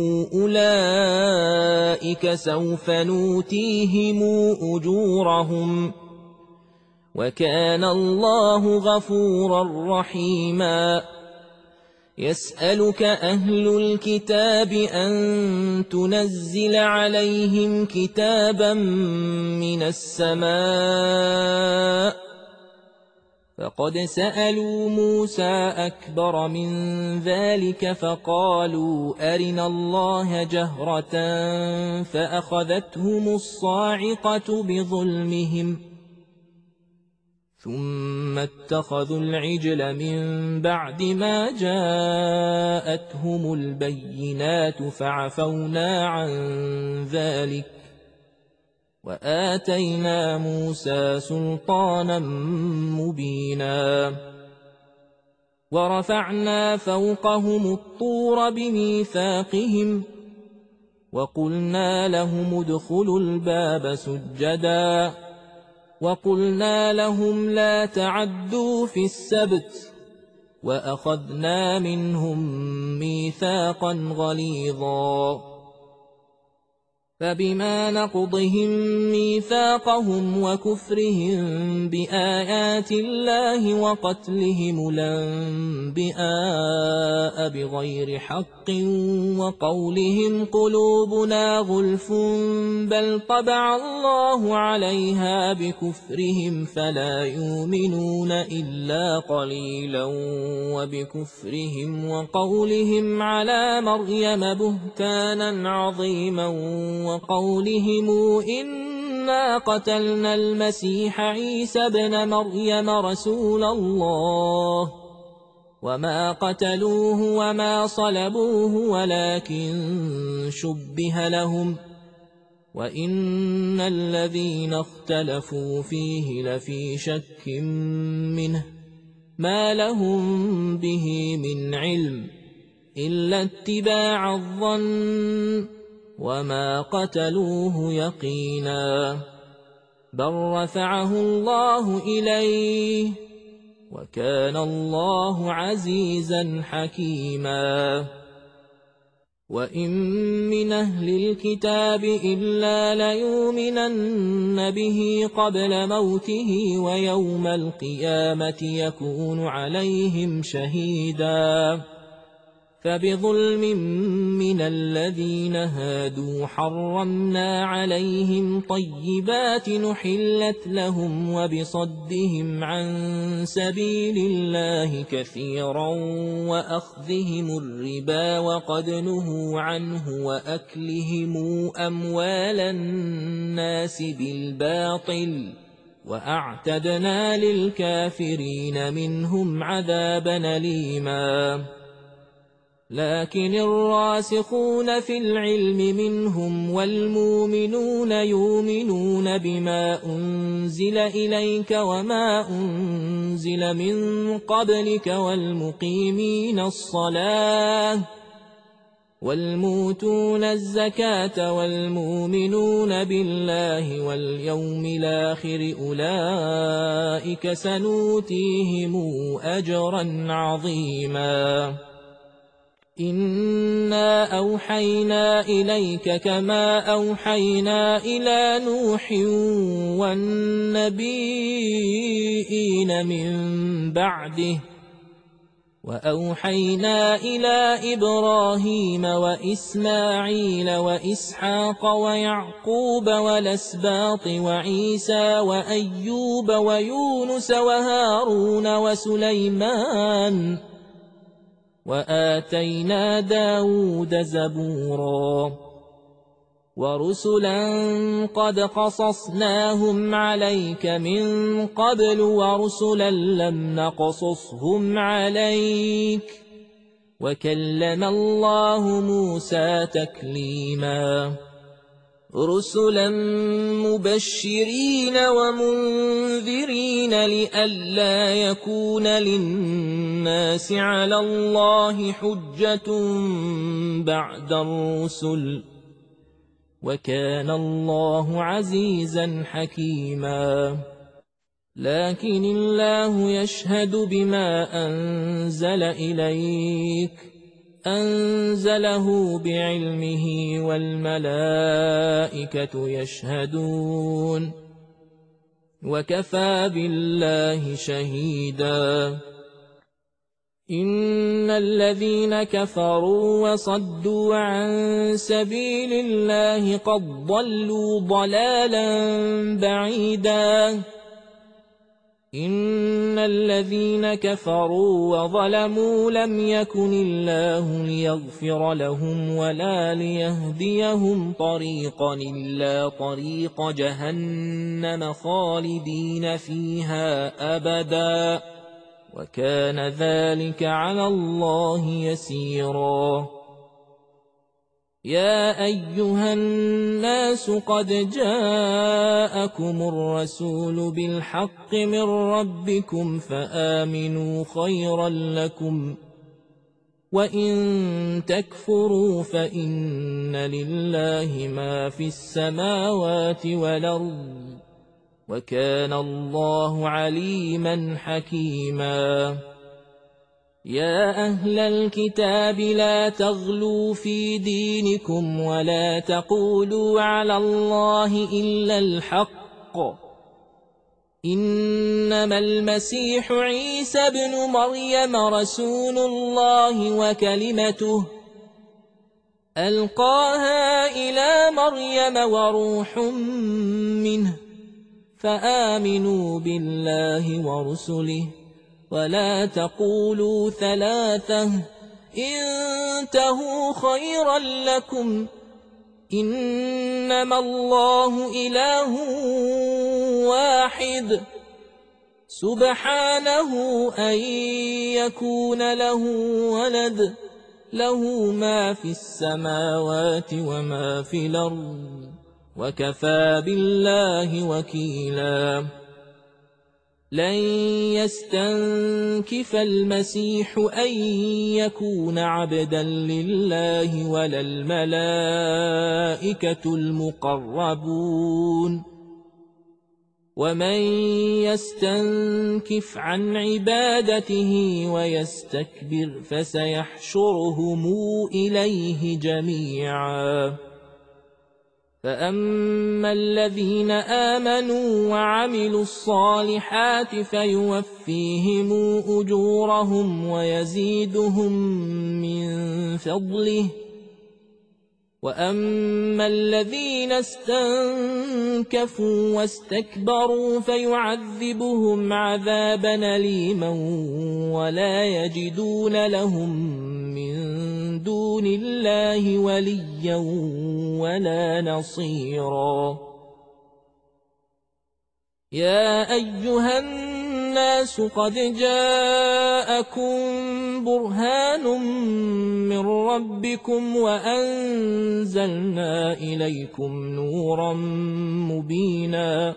أولئك سوف نؤتيهم أجورهم وكان الله غفورا رحيما. يسألك أهل الكتاب أن تنزل عليهم كتابا من السماء فقد سألوا موسى أكبر من ذلك فقالوا أرنا الله جهرة فأخذتهم الصاعقة بظلمهم ثم اتخذوا العجل من بعد ما جاءتهم البينات فعفونا عن ذلك وآتينا موسى سلطانا مبينا. ورفعنا فوقهم الطور بميثاقهم وقلنا لهم ادخلوا الباب سجدا وقلنا لهم لا تعدوا في السبت وأخذنا منهم ميثاقا غليظا. فبما نقضهم ميثاقهم وكفرهم بآيات الله وقتلهم الأنبياء بغير حق وقولهم قلوبنا غلف بل طبع الله عليها بكفرهم فلا يؤمنون إلا قليلا وبكفرهم وقولهم على مريم بهتانا عظيما وقولهم إنا قتلنا المسيح عيسى ابن مريم رسول الله وما قتلوه وما صلبوه ولكن شبه لهم وإن الذين اختلفوا فيه لفي شك منه ما لهم به من علم إلا اتباع الظن وما قتلوه يقينا بل رفعه الله إليه وكان الله عزيزا حكيما. وإن من أهل الكتاب إلا ليؤمنن به قبل موته ويوم القيامة يكون عليهم شهيدا. فبظلم من الذين هادوا حرمنا عليهم طيبات نحلت لهم وبصدهم عن سبيل الله كثيرا وأخذهم الربا وقد نهوا عنه وأكلهم أموال الناس بالباطل وأعتدنا للكافرين منهم عذابا أليما. لكن الراسخون في العلم منهم والمؤمنون يؤمنون بما أنزل إليك وما أنزل من قبلك والمقيمين الصلاة والموتون الزكاة والمؤمنون بالله واليوم الآخر أولئك سنؤتيهم أجرا عظيما إنا أوحينا إليك كما أوحينا إلى نوح والنبيين من بعده وأوحينا إلى إبراهيم وإسماعيل وإسحاق ويعقوب والأسباط وعيسى وأيوب ويونس وهارون وسليمان وآتينا داود زبورا ورسلا قد قصصناهم عليك من قبل ورسلا لم نقصصهم عليك وكلم الله موسى تكليما رسلا مبشرين ومنذرين لئلا يكون للناس على الله حجة بعد الرسل وكان الله عزيزا حكيما لكن الله يشهد بما أنزل إليك أنزله بعلمه والملائكة يشهدون وكفى بالله شهيدا إن الذين كفروا وصدوا عن سبيل الله قد ضلوا ضلالا بعيدا إن الذين كفروا وظلموا لم يكن الله ليغفر لهم ولا ليهديهم طريقا إلا طريق جهنم خالدين فيها أبدا وكان ذلك على الله يسيرا يا أيها الناس قد جاءكم الرسول بالحق من ربكم فآمنوا خيرا لكم وإن تكفروا فإن لله ما في السماوات والأرض وكان الله عليما حكيما يا أهل الكتاب لا تغلوا في دينكم ولا تقولوا على الله إلا الحق إنما المسيح عيسى بن مريم رسول الله وكلمته ألقاها إلى مريم وروح منه فآمنوا بالله ورسله ولا تقولوا ثلاثة انتهوا خيرا لكم إنما الله إله واحد سبحانه أن يكون له ولد له ما في السماوات وما في الأرض وكفى بالله وكيلا لن يستنكف المسيح أن يكون عبدا لله ولا الملائكة المقربون ومن يستنكف عن عبادته ويستكبر فسيحشرهم إليه جميعا فأما الذين آمنوا وعملوا الصالحات فيوفيهم أجورهم ويزيدهم من فضله وأما الذين استنكفوا واستكبروا فيعذبهم عذابا أليما ولا يجدون لهم من دون الله وليا ولا نصيرا يا أيها الناس الناس قد جاءكم برهان من ربكم وأنزلنا إليكم نورا مبينا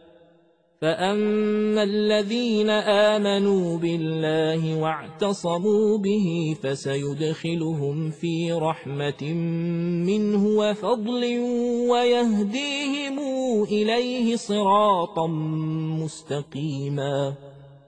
فأما الذين آمنوا بالله واعتصموا به فسيدخلهم في رحمة منه وفضل ويهديهم إليه صراطا مستقيما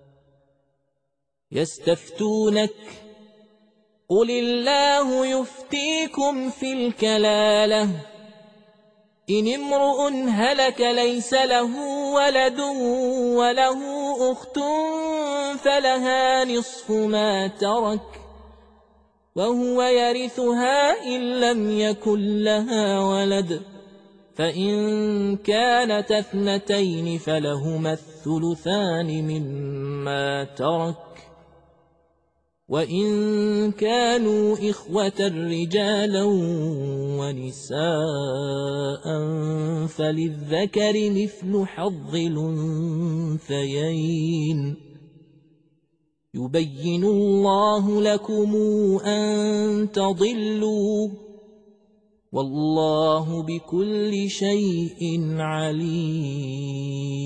يستفتونك قل الله يفتيكم في الكلالة إن امرؤ هلك ليس له ولد وله أخت فلها نصف ما ترك وهو يرثها إن لم يكن لها ولد فإن كانت اثنتين فلهما الثلثان مما ترك وإن كانوا إخوة رجالا ونساء فللذكر مثل حظ الأنثيين يبين الله لكم أن تضلوا والله بكل شيء عليم.